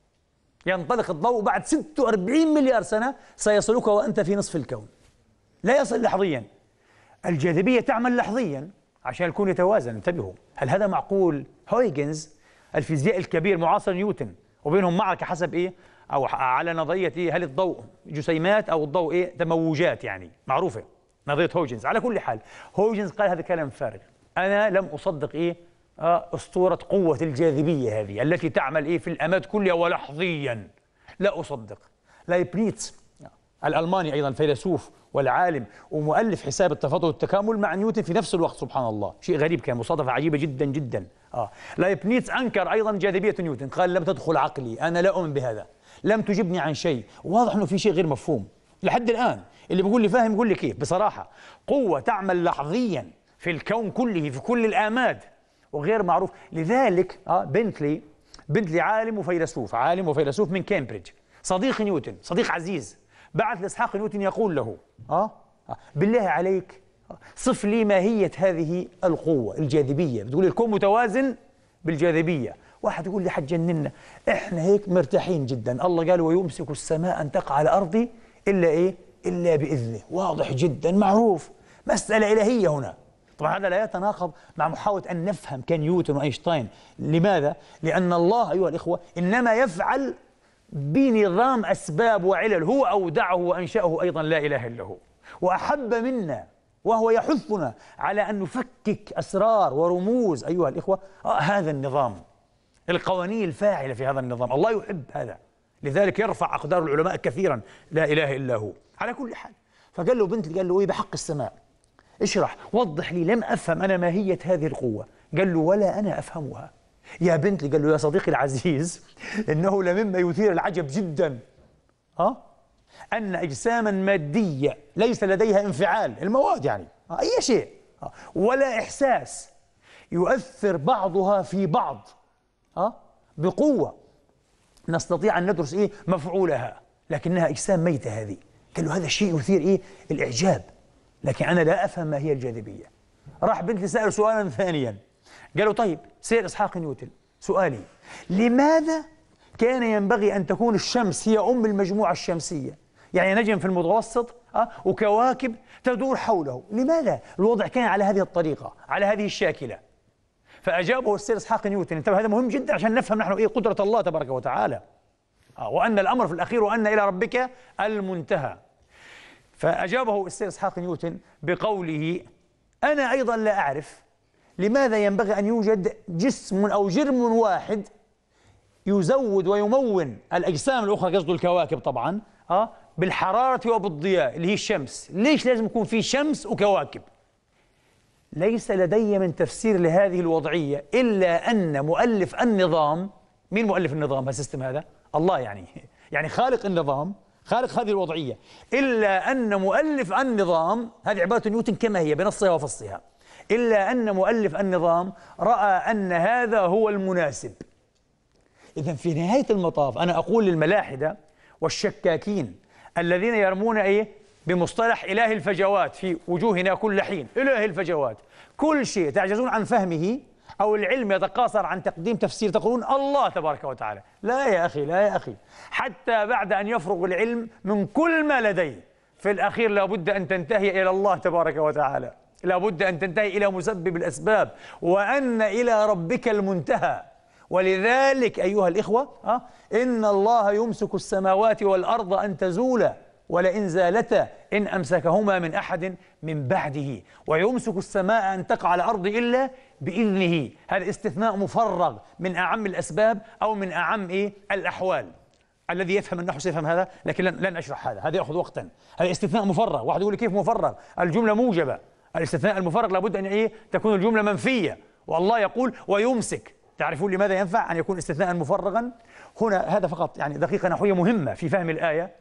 ينطلق الضوء بعد ستة وأربعين مليار سنة سيصلك وأنت في نصف الكون، لا يصل لحظيا. الجاذبية تعمل لحظيا عشان الكون يتوازن. انتبهوا، هل هذا معقول؟ هويجنز الفيزياء الكبير معاصر نيوتن وبينهم معركة حسب إيه؟ أو على نظرية إيه؟ هل الضوء جسيمات أو الضوء إيه؟ تموجات، يعني معروفة نظرية هويجنز. على كل حال هويجنز قال هذا كلام فارغ، أنا لم أصدق إيه؟ آه أسطورة قوة الجاذبية هذه التي تعمل إيه؟ في الأماد كلها ولحظيا، لا أصدق. لايبنيتس الألماني أيضا فيلسوف والعالم ومؤلف حساب التفاضل والتكامل مع نيوتن في نفس الوقت، سبحان الله، شيء غريب، كان مصادفة عجيبة جدا جدا. آه لايبنيتس أنكر أيضا جاذبية نيوتن، قال لم تدخل عقلي، أنا لا أؤمن بهذا، لم تجبني عن شيء. واضح أنه في شيء غير مفهوم لحد الآن. اللي بيقول لي فاهم يقول لي كيف. بصراحة قوة تعمل لحظيا في الكون كله في كل الآماد وغير معروف. لذلك آه بنتلي بنتلي عالم وفيلسوف، عالم وفيلسوف من كامبريدج، صديق نيوتن، صديق عزيز، بعث لإسحاق نيوتن يقول له آه, آه بالله عليك صف لي ماهية هذه القوة الجاذبية. بتقول الكون متوازن بالجاذبية. واحد يقول لي حتجننا، احنا هيك مرتاحين جدا، الله قال ويمسك السماء أن تقع على الأرض إلا إيه؟ إلا بإذنه. واضح جدا، معروف، مسألة إلهية هنا. طبعا هذا لا يتناقض مع محاولة أن نفهم كنيوتن وأينشتاين. لماذا؟ لأن الله أيها الإخوة إنما يفعل بنظام أسباب وعلل، هو أودعه وأنشأه أيضا، لا إله إلا هو، وأحب منا وهو يحثنا على أن نفكك أسرار ورموز أيها الإخوة آه هذا النظام، القوانين الفاعلة في هذا النظام. الله يحب هذا، لذلك يرفع أقدار العلماء كثيرا، لا إله إلا هو. على كل حال فقال له بنت، قال له إيه بحق السماء، اشرح وضح لي، لم أفهم أنا ماهية هذه القوة. قال له ولا أنا أفهمها، يا بنتي، قال له يا صديقي العزيز إنه لمما يثير العجب جدا أه؟ أن أجساما مادية ليس لديها انفعال، المواد يعني أي شيء أه؟ ولا إحساس، يؤثر بعضها في بعض أه؟ بقوة نستطيع أن ندرس إيه مفعولها، لكنها أجسام ميتة هذه. قال له هذا الشيء يثير إيه الإعجاب، لكن أنا لا أفهم ما هي الجاذبية. راح بنتي سأل سؤالا ثانيا، قالوا طيب سير إسحاق نيوتن، سؤالي لماذا كان ينبغي أن تكون الشمس هي أم المجموعة الشمسية، يعني نجم في المتوسط أه؟ وكواكب تدور حوله، لماذا الوضع كان على هذه الطريقة، على هذه الشاكلة؟ فأجابه السير إسحاق نيوتن، انتبه هذا مهم جدا عشان نفهم نحن إيه قدرة الله تبارك وتعالى أه؟ وأن الأمر في الأخير وأن إلى ربك المنتهى. فأجابه السير إسحاق نيوتن بقوله أنا أيضا لا أعرف لماذا ينبغي أن يوجد جسم أو جرم واحد يزود ويمون الأجسام الأخرى، قصده الكواكب طبعا أه؟ بالحرارة وبالضياء اللي هي الشمس. ليش لازم يكون في شمس وكواكب؟ ليس لدي من تفسير لهذه الوضعية إلا أن مؤلف النظام، مين مؤلف النظام هالسيستم هذا؟ الله يعني يعني خالق النظام، خالق هذه الوضعية، إلا أن مؤلف النظام، هذه عبارة نيوتن كما هي بنصها وفصها، إلا أن مؤلف النظام رأى أن هذا هو المناسب. إذن في نهاية المطاف أنا أقول للملاحدة والشكاكين الذين يرمون إيه بمصطلح إله الفجوات في وجوهنا كل حين، إله الفجوات، كل شيء تعجزون عن فهمه أو العلم يتقاصر عن تقديم تفسير تقولون الله تبارك وتعالى. لا يا أخي، لا يا أخي، حتى بعد أن يفرغ العلم من كل ما لديه في الأخير لابد أن تنتهي إلى الله تبارك وتعالى، لابد أن تنتهي إلى مسبب الأسباب، وأن إلى ربك المنتهى. ولذلك أيها الإخوة أه؟ إن الله يمسك السماوات والأرض أن تزولا ولئن زالتا إن أمسكهما من أحد من بعده، ويمسك السماء أن تقع على الأرض إلا بإذنه. هذا استثناء مفرغ من أعم الأسباب أو من أعم إيه الأحوال. الذي يفهم النحو سيفهم هذا، لكن لن, لن أشرح هذا، هذا يأخذ وقتا. هذا استثناء مفرغ. واحد يقول كيف مفرغ؟ الجملة موجبة. الاستثناء المفرغ لابد أن إيه تكون الجملة منفية، والله يقول ويمسك. تعرفون لماذا ينفع أن يكون استثناء مفرغا؟ هنا هذا فقط يعني دقيقة نحوية مهمة في فهم الآية،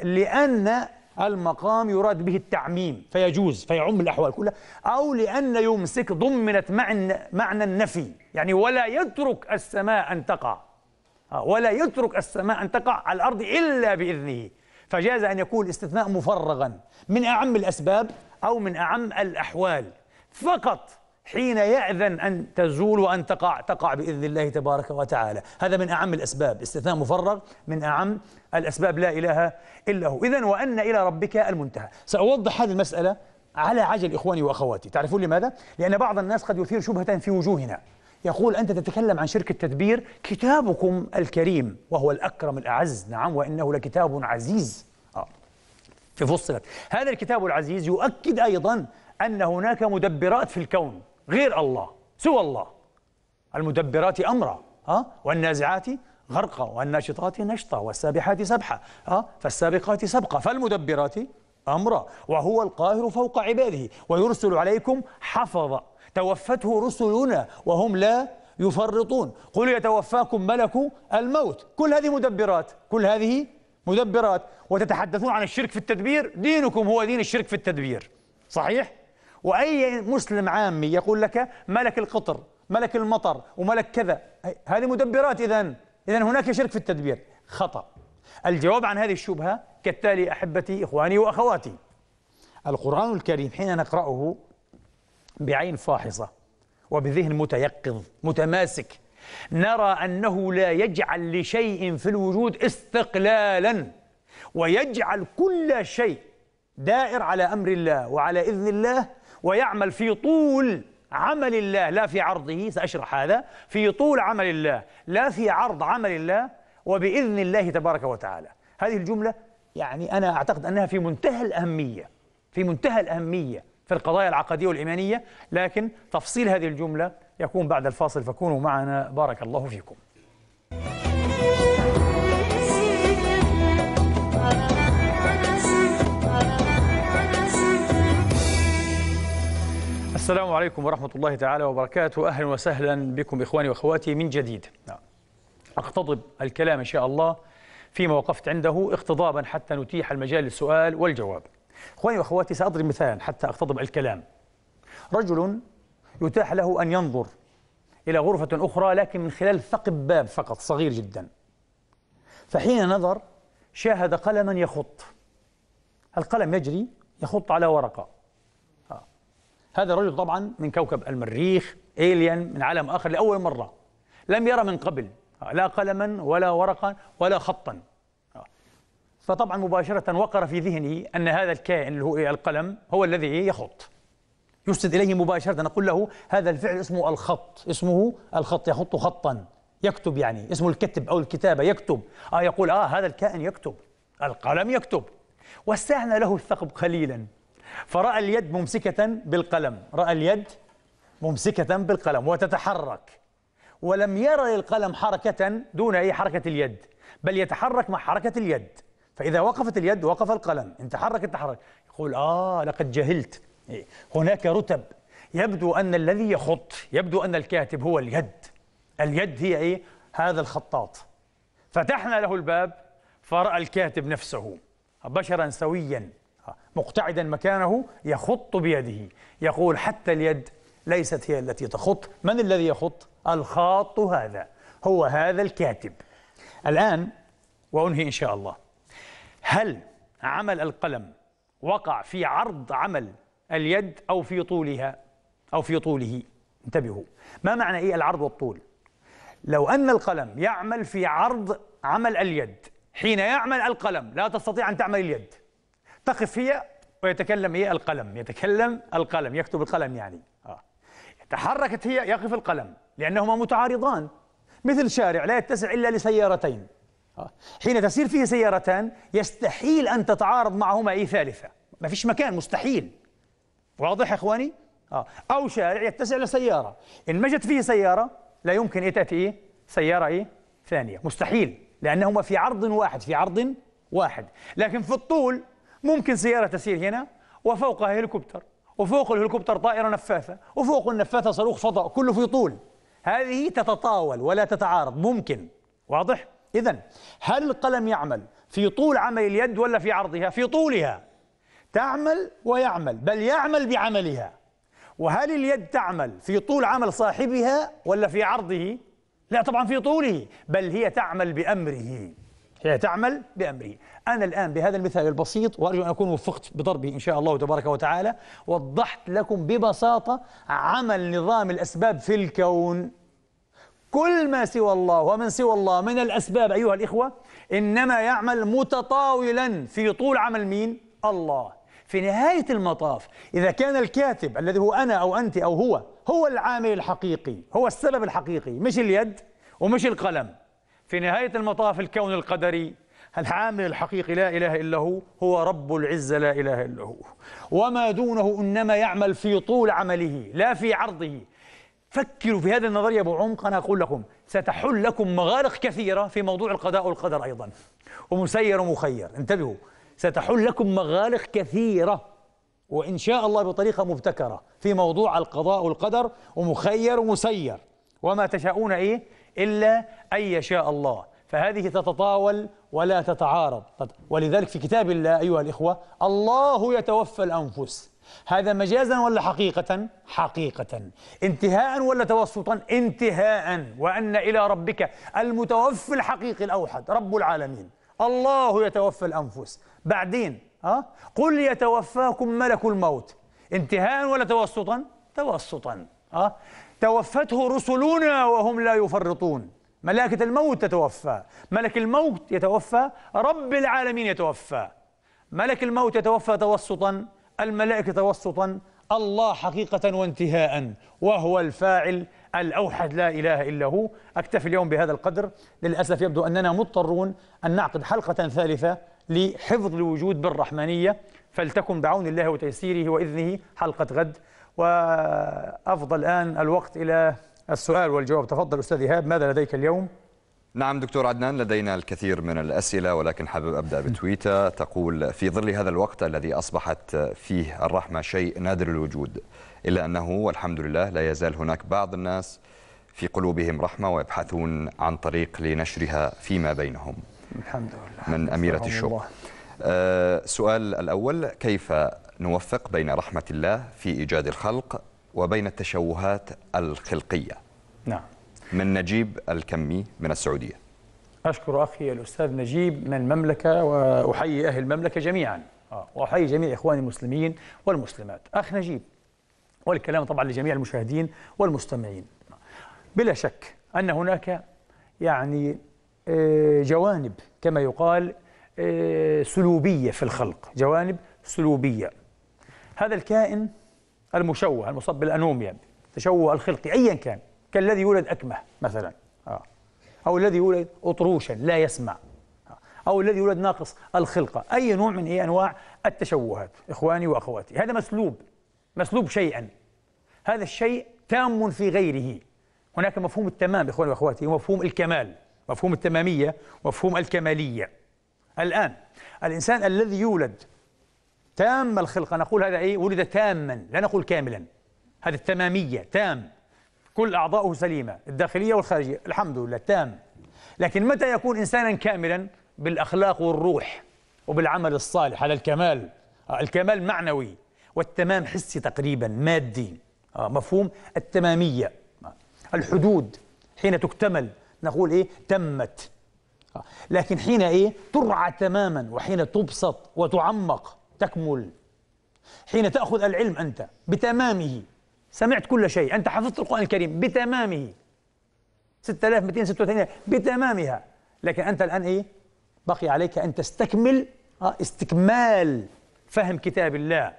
لأن المقام يراد به التعميم فيجوز فيعم الأحوال كلها، أو لأن يمسك ضمنت معنى معنى النفي، يعني ولا يترك السماء أن تقع، ولا يترك السماء أن تقع على الأرض إلا بإذنه. فجاز أن يكون الاستثناء مفرغا من أعم الأسباب أو من أعم الأحوال، فقط حين يأذن أن تزول وأن تقع تقع بإذن الله تبارك وتعالى. هذا من أعم الأسباب، استثناء مفرغ من أعم الأسباب، لا إله إلا هو. إذن وأن إلى ربك المنتهى. سأوضح هذه المسألة على عجل إخواني وأخواتي. تعرفون لماذا؟ لأن بعض الناس قد يثير شبهة في وجوهنا، يقول أنت تتكلم عن شركة تدبير، كتابكم الكريم وهو الأكرم الأعز، نعم وإنه لكتاب عزيز آه. في فصلت، هذا الكتاب العزيز يؤكد أيضا أن هناك مدبرات في الكون غير الله، سوى الله، المدبرات أمرا أه؟ والنازعات غرقا والناشطات نشطا والسابحات سبحا أه؟ فالسابقات سبقا فالمدبرات أمرا، وهو القاهر فوق عباده ويرسل عليكم حفظا توفته رسلنا وهم لا يفرطون، قل يتوفاكم ملك الموت. كل هذه مدبرات، كل هذه مدبرات. وتتحدثون عن الشرك في التدبير، دينكم هو دين الشرك في التدبير، صحيح؟ وأي مسلم عامي يقول لك ملك القطر، ملك المطر، وملك كذا، هذه مدبرات. إذن إذن هناك شرك في التدبير، خطأ. الجواب عن هذه الشبهة كالتالي أحبتي إخواني وأخواتي. القرآن الكريم حين نقرأه بعين فاحصة وبذهن متيقظ متماسك نرى أنه لا يجعل لشيء في الوجود استقلالا، ويجعل كل شيء دائر على أمر الله وعلى إذن الله، ويعمل في طول عمل الله لا في عرضه. سأشرح هذا، في طول عمل الله لا في عرض عمل الله، وبإذن الله تبارك وتعالى. هذه الجملة يعني أنا أعتقد أنها في منتهى الأهمية، في منتهى الأهمية في القضايا العقدية والإيمانية، لكن تفصيل هذه الجملة يكون بعد الفاصل، فكونوا معنا بارك الله فيكم. السلام عليكم ورحمة الله تعالى وبركاته. أهلا وسهلا بكم إخواني وأخواتي من جديد. أقتضب الكلام إن شاء الله فيما وقفت عنده اقتضابا حتى نتيح المجال للسؤال والجواب. إخواني وأخواتي، سأضرب مثالا حتى أقتضب الكلام. رجل يتاح له أن ينظر إلى غرفة أخرى لكن من خلال ثقب باب فقط صغير جدا، فحين نظر شاهد قلما يخط، القلم يجري يخط على ورقة. آه. هذا الرجل طبعا من كوكب المريخ، إيليان من عالم آخر، لأول مرة لم يرى من قبل آه. لا قلما ولا ورقا ولا خطا. آه. فطبعا مباشرة وقر في ذهنه أن هذا الكائن اللي هو القلم هو الذي يخط، يرسل إليه مباشرة. نقول له هذا الفعل اسمه الخط، اسمه الخط، يخط خطا، يكتب، يعني اسمه الكتب أو الكتابة، يكتب. آه يقول آه هذا الكائن يكتب، القلم يكتب. واستعنى له الثقب قليلا فرأى اليد ممسكة بالقلم، رأى اليد ممسكة بالقلم وتتحرك، ولم يرى للقلم حركة دون أي حركة اليد، بل يتحرك مع حركة اليد. فإذا وقفت اليد وقف القلم، إن تحرك التحرك. يقول آه لقد جهلت، هناك رتب. يبدو أن الذي يخط، يبدو أن الكاتب هو اليد، اليد هي إيه؟ هذا الخطاط. فتحنا له الباب فرأى الكاتب نفسه بشرا سويا مقتعدا مكانه يخط بيده. يقول حتى اليد ليست هي التي تخط، من الذي يخط؟ الخاط هذا، هو هذا الكاتب. الآن وأنهي إن شاء الله، هل عمل القلم وقع في عرض عمل اليد أو في طولها أو في طوله؟ انتبهوا، ما معنى إيه العرض والطول؟ لو أن القلم يعمل في عرض عمل اليد، حين يعمل القلم لا تستطيع أن تعمل اليد، تقف هي ويتكلم إيه القلم، يتكلم القلم، يكتب القلم يعني. آه. تحركت هي يقف القلم، لأنهما متعارضان، مثل شارع لا يتسع إلا لسيارتين. آه. حين تسير فيه سيارتان يستحيل أن تتعارض معهما أي ثالثة، ما فيش مكان، مستحيل. واضح يا إخواني؟ آه. أو شارع يتسع لسيارة، إن مشت فيه سيارة لا يمكن إيه تأتي إيه؟ سيارة إيه؟ ثانية، مستحيل، لأنهما في عرض واحد، في عرض واحد. لكن في الطول ممكن سيارة تسير هنا وفوقها هليكوبتر، وفوق الهليكوبتر طائرة نفاثة، وفوق النفاثة صاروخ فضاء، كله في طول. هذه تتطاول ولا تتعارض، ممكن. واضح؟ إذن هل القلم يعمل في طول عمل اليد ولا في عرضها؟ في طولها، تعمل ويعمل، بل يعمل بعملها. وهل اليد تعمل في طول عمل صاحبها ولا في عرضه؟ لا طبعا في طوله، بل هي تعمل بأمره، هي تعمل بأمره. أنا الآن بهذا المثال البسيط، وأرجو أن أكون وفقت بضربه إن شاء الله تبارك وتعالى، وضحت لكم ببساطة عمل نظام الأسباب في الكون. كل ما سوى الله ومن سوى الله من الأسباب أيها الإخوة إنما يعمل متطاولا في طول عمل مين؟ الله. في نهاية المطاف إذا كان الكاتب الذي هو أنا أو أنت أو هو هو العامل الحقيقي، هو السبب الحقيقي، مش اليد ومش القلم، في نهاية المطاف الكون القدري العامل الحقيقي لا إله إلا هو، هو رب العزة لا إله إلا هو. وما دونه إنما يعمل في طول عمله لا في عرضه. فكروا في هذه النظرية بعمق. أنا أقول لكم ستحل لكم مغالق كثيرة في موضوع القضاء والقدر أيضا، ومسير ومخير. انتبهوا، ستحل لكم مغالق كثيرة وإن شاء الله بطريقة مبتكرة في موضوع القضاء والقدر، ومخير ومسير، وما تشاءون إيه إلا أن يشاء الله. فهذه تتطاول ولا تتعارض. ولذلك في كتاب الله أيها الإخوة الله يتوفى الأنفس، هذا مجازا ولا حقيقة؟ حقيقة. انتهاء ولا توسطا؟ انتهاء. وأن إلى ربك المتوفي الحقيقي الأوحد رب العالمين. الله يتوفى الأنفس. بعدين ها قل يتوفاكم ملك الموت، انتهاء ولا توسطا؟ توسطا. ها توفته رسلنا وهم لا يفرطون. ملائكة الموت تتوفى، ملك الموت يتوفى، رب العالمين يتوفى. ملك الموت يتوفى توسطا، الملائكة توسطا، الله حقيقة وانتهاء، وهو الفاعل الأوحد لا إله إلا هو. أكتفي اليوم بهذا القدر. للأسف يبدو أننا مضطرون أن نعقد حلقة ثالثة لحفظ الوجود بالرحمنية، فلتكن بعون الله وتيسيره وإذنه حلقة غد. وأفضل الآن الوقت إلى السؤال والجواب. تفضل أستاذ إيهاب، ماذا لديك اليوم؟
نعم دكتور عدنان، لدينا الكثير من الأسئلة، ولكن حابب أبدأ بتويتة تقول: في ظل هذا الوقت الذي أصبحت فيه الرحمة شيء نادر الوجود، إلا أنه والحمد لله لا يزال هناك بعض الناس في قلوبهم رحمة ويبحثون عن طريق لنشرها فيما بينهم.
الحمد لله.
من أميرة الشوق. أه سؤال الأول: كيف نوفق بين رحمة الله في إيجاد الخلق وبين التشوهات الخلقية؟
نعم.
من نجيب الكمي من السعودية.
أشكر أخي الأستاذ نجيب من المملكة، وأحيي أهل المملكة جميعا، وأحيي جميع إخواني المسلمين والمسلمات. أخ نجيب، والكلام طبعا لجميع المشاهدين والمستمعين، بلا شك أن هناك يعني جوانب كما يقال سلوبية في الخلق، جوانب سلوبية. هذا الكائن المشوه المصاب بالأنوميا، تشوه الخلقي أيا كان، كالذي يولد أكمه مثلا، أو الذي يولد أطروشا لا يسمع، أو الذي يولد ناقص الخلقة، أي نوع من إيه أنواع التشوهات. إخواني وأخواتي، هذا مسلوب، مسلوب شيئا، هذا الشيء تام في غيره. هناك مفهوم التمام إخواني وأخواتي، ومفهوم الكمال، مفهوم التمامية ومفهوم الكمالية. الآن الإنسان الذي يولد تام الخلقة نقول هذا إيه؟ ولد تاما، لا نقول كاملا. هذا التمامية، تام، كل أعضاؤه سليمة، الداخلية والخارجية، الحمد لله تام. لكن متى يكون إنسانا كاملا؟ بالأخلاق والروح وبالعمل الصالح. هذا الكمال، الكمال معنوي، والتمام حسي تقريبا مادي. مفهوم التمامية. الحدود حين تكتمل نقول إيه؟ تمت. لكن حين إيه؟ ترعى تماما، وحين تبسط وتعمق تكمل. حين تأخذ العلم أنت بتمامه، سمعت كل شيء، أنت حفظت القرآن الكريم بتمامه، ستة آلاف ومئتين وستة وثلاثين بتمامها، لكن أنت الآن إيه؟ بقي عليك أن تستكمل استكمال فهم كتاب الله.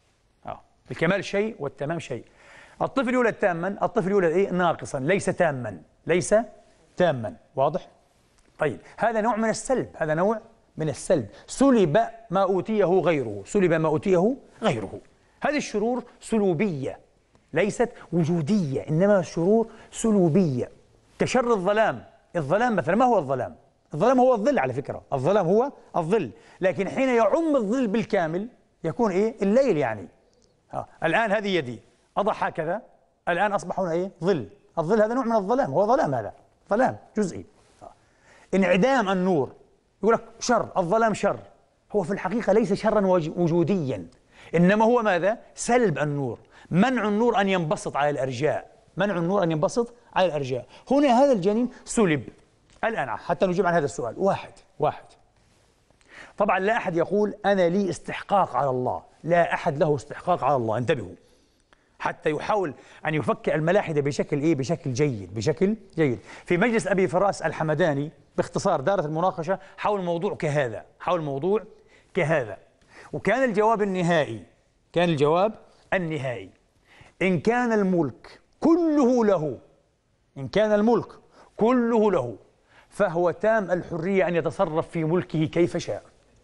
الكمال شيء والتمام شيء. الطفل يولد تاما، الطفل يولد إيه؟ ناقصا، ليس تاما، ليس تاما. واضح؟ طيب، هذا نوع من السلب، هذا نوع من السلب. سلب ما أوتيه غيره، سلب ما أوتيه غيره. هذه الشرور سلوبية، ليست وجودية، إنما الشرور سلوبية. كشر الظلام. الظلام مثلا، ما هو الظلام؟ الظلام هو الظل على فكرة، الظلام هو الظل، لكن حين يعم الظل بالكامل يكون إيه؟ الليل يعني. آه. الآن هذه يدي، أضع هكذا، الآن أصبح هنا إيه؟ ظل. الظل هذا نوع من الظلام، هو ظلام، هذا ظلام جزئي. آه. انعدام النور، يقول لك شر، الظلام شر، هو في الحقيقة ليس شرا وجوديا، إنما هو ماذا؟ سلب النور، منع النور أن ينبسط على الأرجاء، منع النور أن ينبسط على الأرجاء. هنا هذا الجنين سلب. الآن حتى نجيب عن هذا السؤال، واحد واحد طبعا لا أحد يقول أنا لي استحقاق على الله، لا أحد له استحقاق على الله، انتبهوا، حتى يحاول أن يفكر الملاحدة بشكل إيه؟ بشكل جيد، بشكل جيد. في مجلس أبي فراس الحمداني باختصار دارت المناقشة حول موضوع كهذا، حول موضوع كهذا، وكان الجواب النهائي، كان الجواب النهائي: إن كان الملك كله له، إن كان الملك كله له، فهو تام الحرية أن يتصرف في ملكه كيف شاء،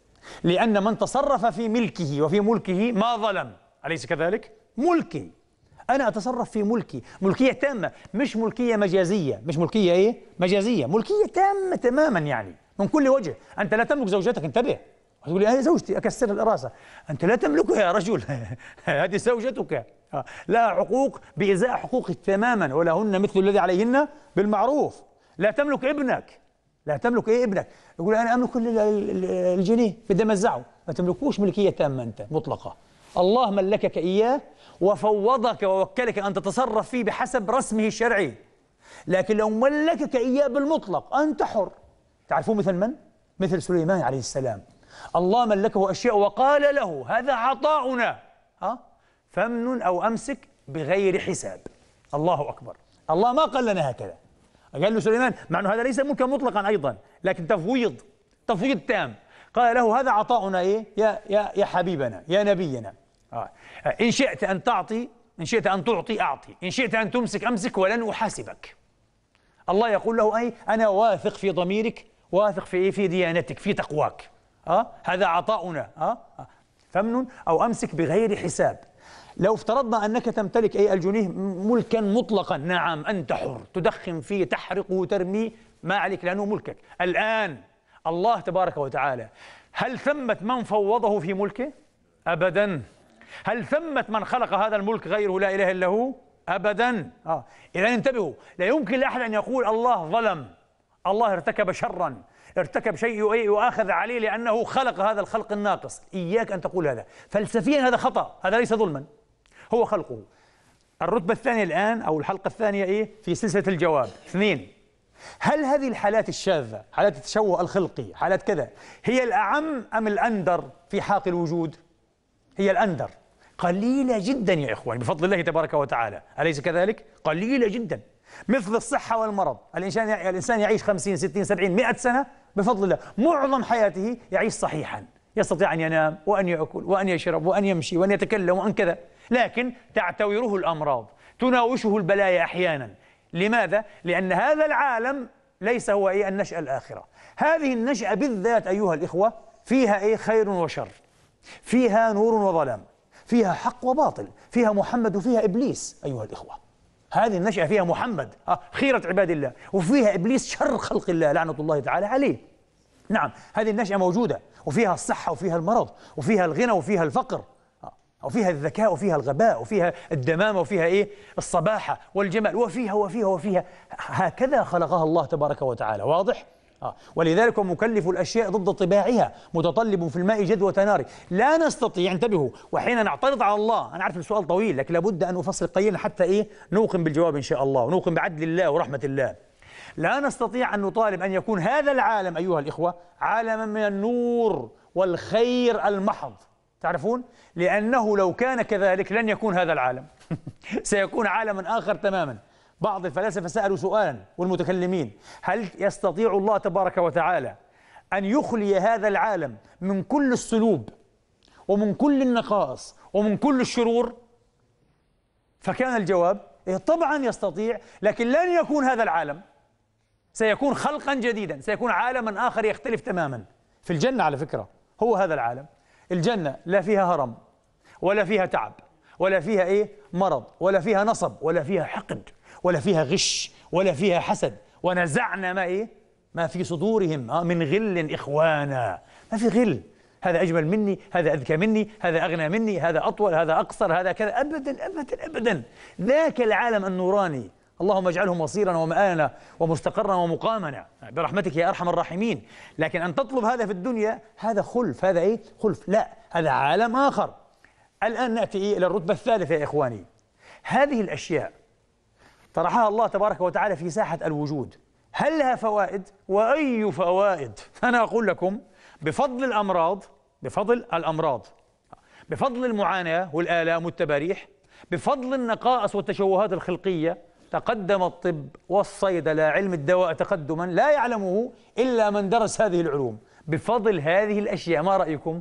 لأن من تصرف في ملكه وفي ملكه ما ظلم، أليس كذلك؟ ملكي، أنا أتصرف في ملكي، ملكية تامة، مش ملكية مجازية، مش ملكية إيه؟ مجازية، ملكية تامة تماما يعني من كل وجه. أنت لا تملك زوجتك، انتبه، تقول لي أنا زوجتي أكسر الراسة، أنت لا تملكها يا رجل هذه زوجتك، لها حقوق بإزاء حقوقك تماما، ولهن مثل الذي عليهن بالمعروف. لا تملك ابنك، لا تملك إيه ابنك، يقول أنا أملك الجنيه بدي أمزعه، ما تملكوش ملكية تامة أنت مطلقة. الله ملكك إياه وفوضك ووكلك أن تتصرف فيه بحسب رسمه الشرعي، لكن لو ملكك إياه بالمطلق أنت حر. تعرفون مثل من؟ مثل سليمان عليه السلام، الله ملكه أشياء وقال له هذا عطاؤنا، ها؟ فامنن أو أمسك بغير حساب. الله أكبر، الله ما قال لنا هكذا، قال له سليمان، مع أنه هذا ليس ملكا مطلقا أيضا، لكن تفويض، تفويض تام. قال له هذا عطاؤنا إيه؟ يا يا يا حبيبنا، يا نبينا، آه. إن شئت أن تعطي، إن شئت أن تعطي أعطي، إن شئت أن تمسك أمسك ولن أحاسبك. الله يقول له أي أنا واثق في ضميرك، واثق في إيه؟ في ديانتك، في تقواك، آه؟ هذا عطاؤنا، آه؟ آه. فامنن أو أمسك بغير حساب. لو افترضنا أنك تمتلك أي الجنيه ملكا مطلقا، نعم أنت حر، تدخن فيه، تحرقه، ترميه، ما عليك لأنه ملكك. الآن الله تبارك وتعالى هل ثمة من فوضه في ملكه؟ أبدا. هل ثمة من خلق هذا الملك غيره لا إله إلا هو؟ أبدا. آه. إذا انتبهوا، لا يمكن لأحد أن يقول الله ظلم، الله ارتكب شرا، ارتكب شيء يؤاخذ عليه لأنه خلق هذا الخلق الناقص. إياك أن تقول هذا فلسفيا، هذا خطأ، هذا ليس ظلما، هو خلقه. الرتبة الثانية الآن أو الحلقة الثانية إيه في سلسلة الجواب. اثنين، هل هذه الحالات الشاذة، حالات التشوه الخلقي، حالات كذا، هي الأعم أم الأندر في حاق الوجود؟ هي الأندر، قليلة جدا يا إخوان بفضل الله تبارك وتعالى، أليس كذلك؟ قليلة جدا. مثل الصحة والمرض، الإنسان الإنسان يعيش خمسين ستين سبعين مئة سنة بفضل الله، معظم حياته يعيش صحيحا، يستطيع أن ينام وأن يأكل وأن يشرب وأن يمشي وأن يتكلم وأن كذا، لكن تعتوره الأمراض، تناوشه البلايا أحيانا. لماذا؟ لأن هذا العالم ليس هو إيه النشأة الآخرة. هذه النشأة بالذات أيها الإخوة فيها إيه خير وشر، فيها نور وظلام، فيها حق وباطل، فيها محمد وفيها إبليس أيها الإخوة. هذه النشأة فيها محمد خيرة عباد الله، وفيها إبليس شر خلق الله لعنة الله تعالى عليه. نعم، هذه النشأة موجودة، وفيها الصحة وفيها المرض وفيها الغنى وفيها الفقر وفيها الذكاء وفيها الغباء وفيها الدمامة وفيها إيه الصباحة والجمال، وفيها وفيها وفيها هكذا خلقها الله تبارك وتعالى. واضح؟ آه. ولذلك مكلف الأشياء ضد طباعها، متطلب في الماء جدوى نار. لا نستطيع، انتبهوا، وحين نعترض على الله، أنا عارف السؤال طويل لكن لابد أن أفصل قليلا حتى إيه نوقن بالجواب إن شاء الله، ونوقن بعدل الله ورحمة الله. لا نستطيع أن نطالب أن يكون هذا العالم أيها الإخوة عالما من النور والخير المحض، تعرفون؟ لأنه لو كان كذلك لن يكون هذا العالم سيكون عالما آخر تماما. بعض الفلاسفة سألوا سؤالا والمتكلمين، هل يستطيع الله تبارك وتعالى أن يخلي هذا العالم من كل السلوب ومن كل النقائص ومن كل الشرور؟ فكان الجواب إيه طبعا يستطيع، لكن لن يكون هذا العالم، سيكون خلقا جديدا، سيكون عالما آخر يختلف تماما. في الجنة على فكرة هو هذا العالم، الجنة لا فيها هرم ولا فيها تعب ولا فيها إيه مرض ولا فيها نصب ولا فيها حقد ولا فيها غش ولا فيها حسد، ونزعنا ما إيه ما في صدورهم من غل إخوانا. ما في غل، هذا أجمل مني، هذا أذكى مني، هذا أغنى مني، هذا أطول، هذا أقصر، هذا كذا، أبدا أبدا أبدا. ذاك العالم النوراني، اللهم اجعله مصيرنا ومآلنا ومستقرنا ومقامنا برحمتك يا أرحم الراحمين. لكن أن تطلب هذا في الدنيا هذا خلف، هذا إيه خلف، لا هذا عالم آخر. الآن نأتي إيه إلى الرتبة الثالثة يا إخواني. هذه الأشياء طرحها الله تبارك وتعالى في ساحة الوجود، هل لها فوائد؟ وأي فوائد؟ أنا أقول لكم بفضل الأمراض، بفضل الأمراض، بفضل المعاناة والآلام والتباريح، بفضل النقائص والتشوهات الخلقية، تقدم الطب والصيدلة، علم الدواء تقدما لا يعلمه إلا من درس هذه العلوم، بفضل هذه الأشياء. ما رأيكم؟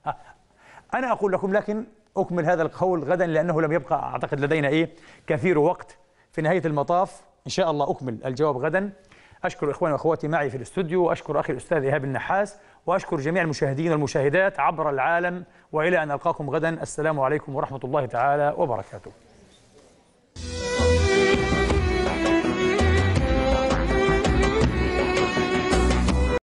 أنا أقول لكم، لكن أكمل هذا القول غدا لأنه لم يبقى أعتقد لدينا إيه كثير وقت. في نهاية المطاف إن شاء الله أكمل الجواب غدا. أشكر إخواني وأخواتي معي في الاستوديو، وأشكر أخي الأستاذ إيهاب النحاس، وأشكر جميع المشاهدين والمشاهدات عبر العالم، وإلى أن ألقاكم غدا. السلام عليكم ورحمة الله تعالى وبركاته.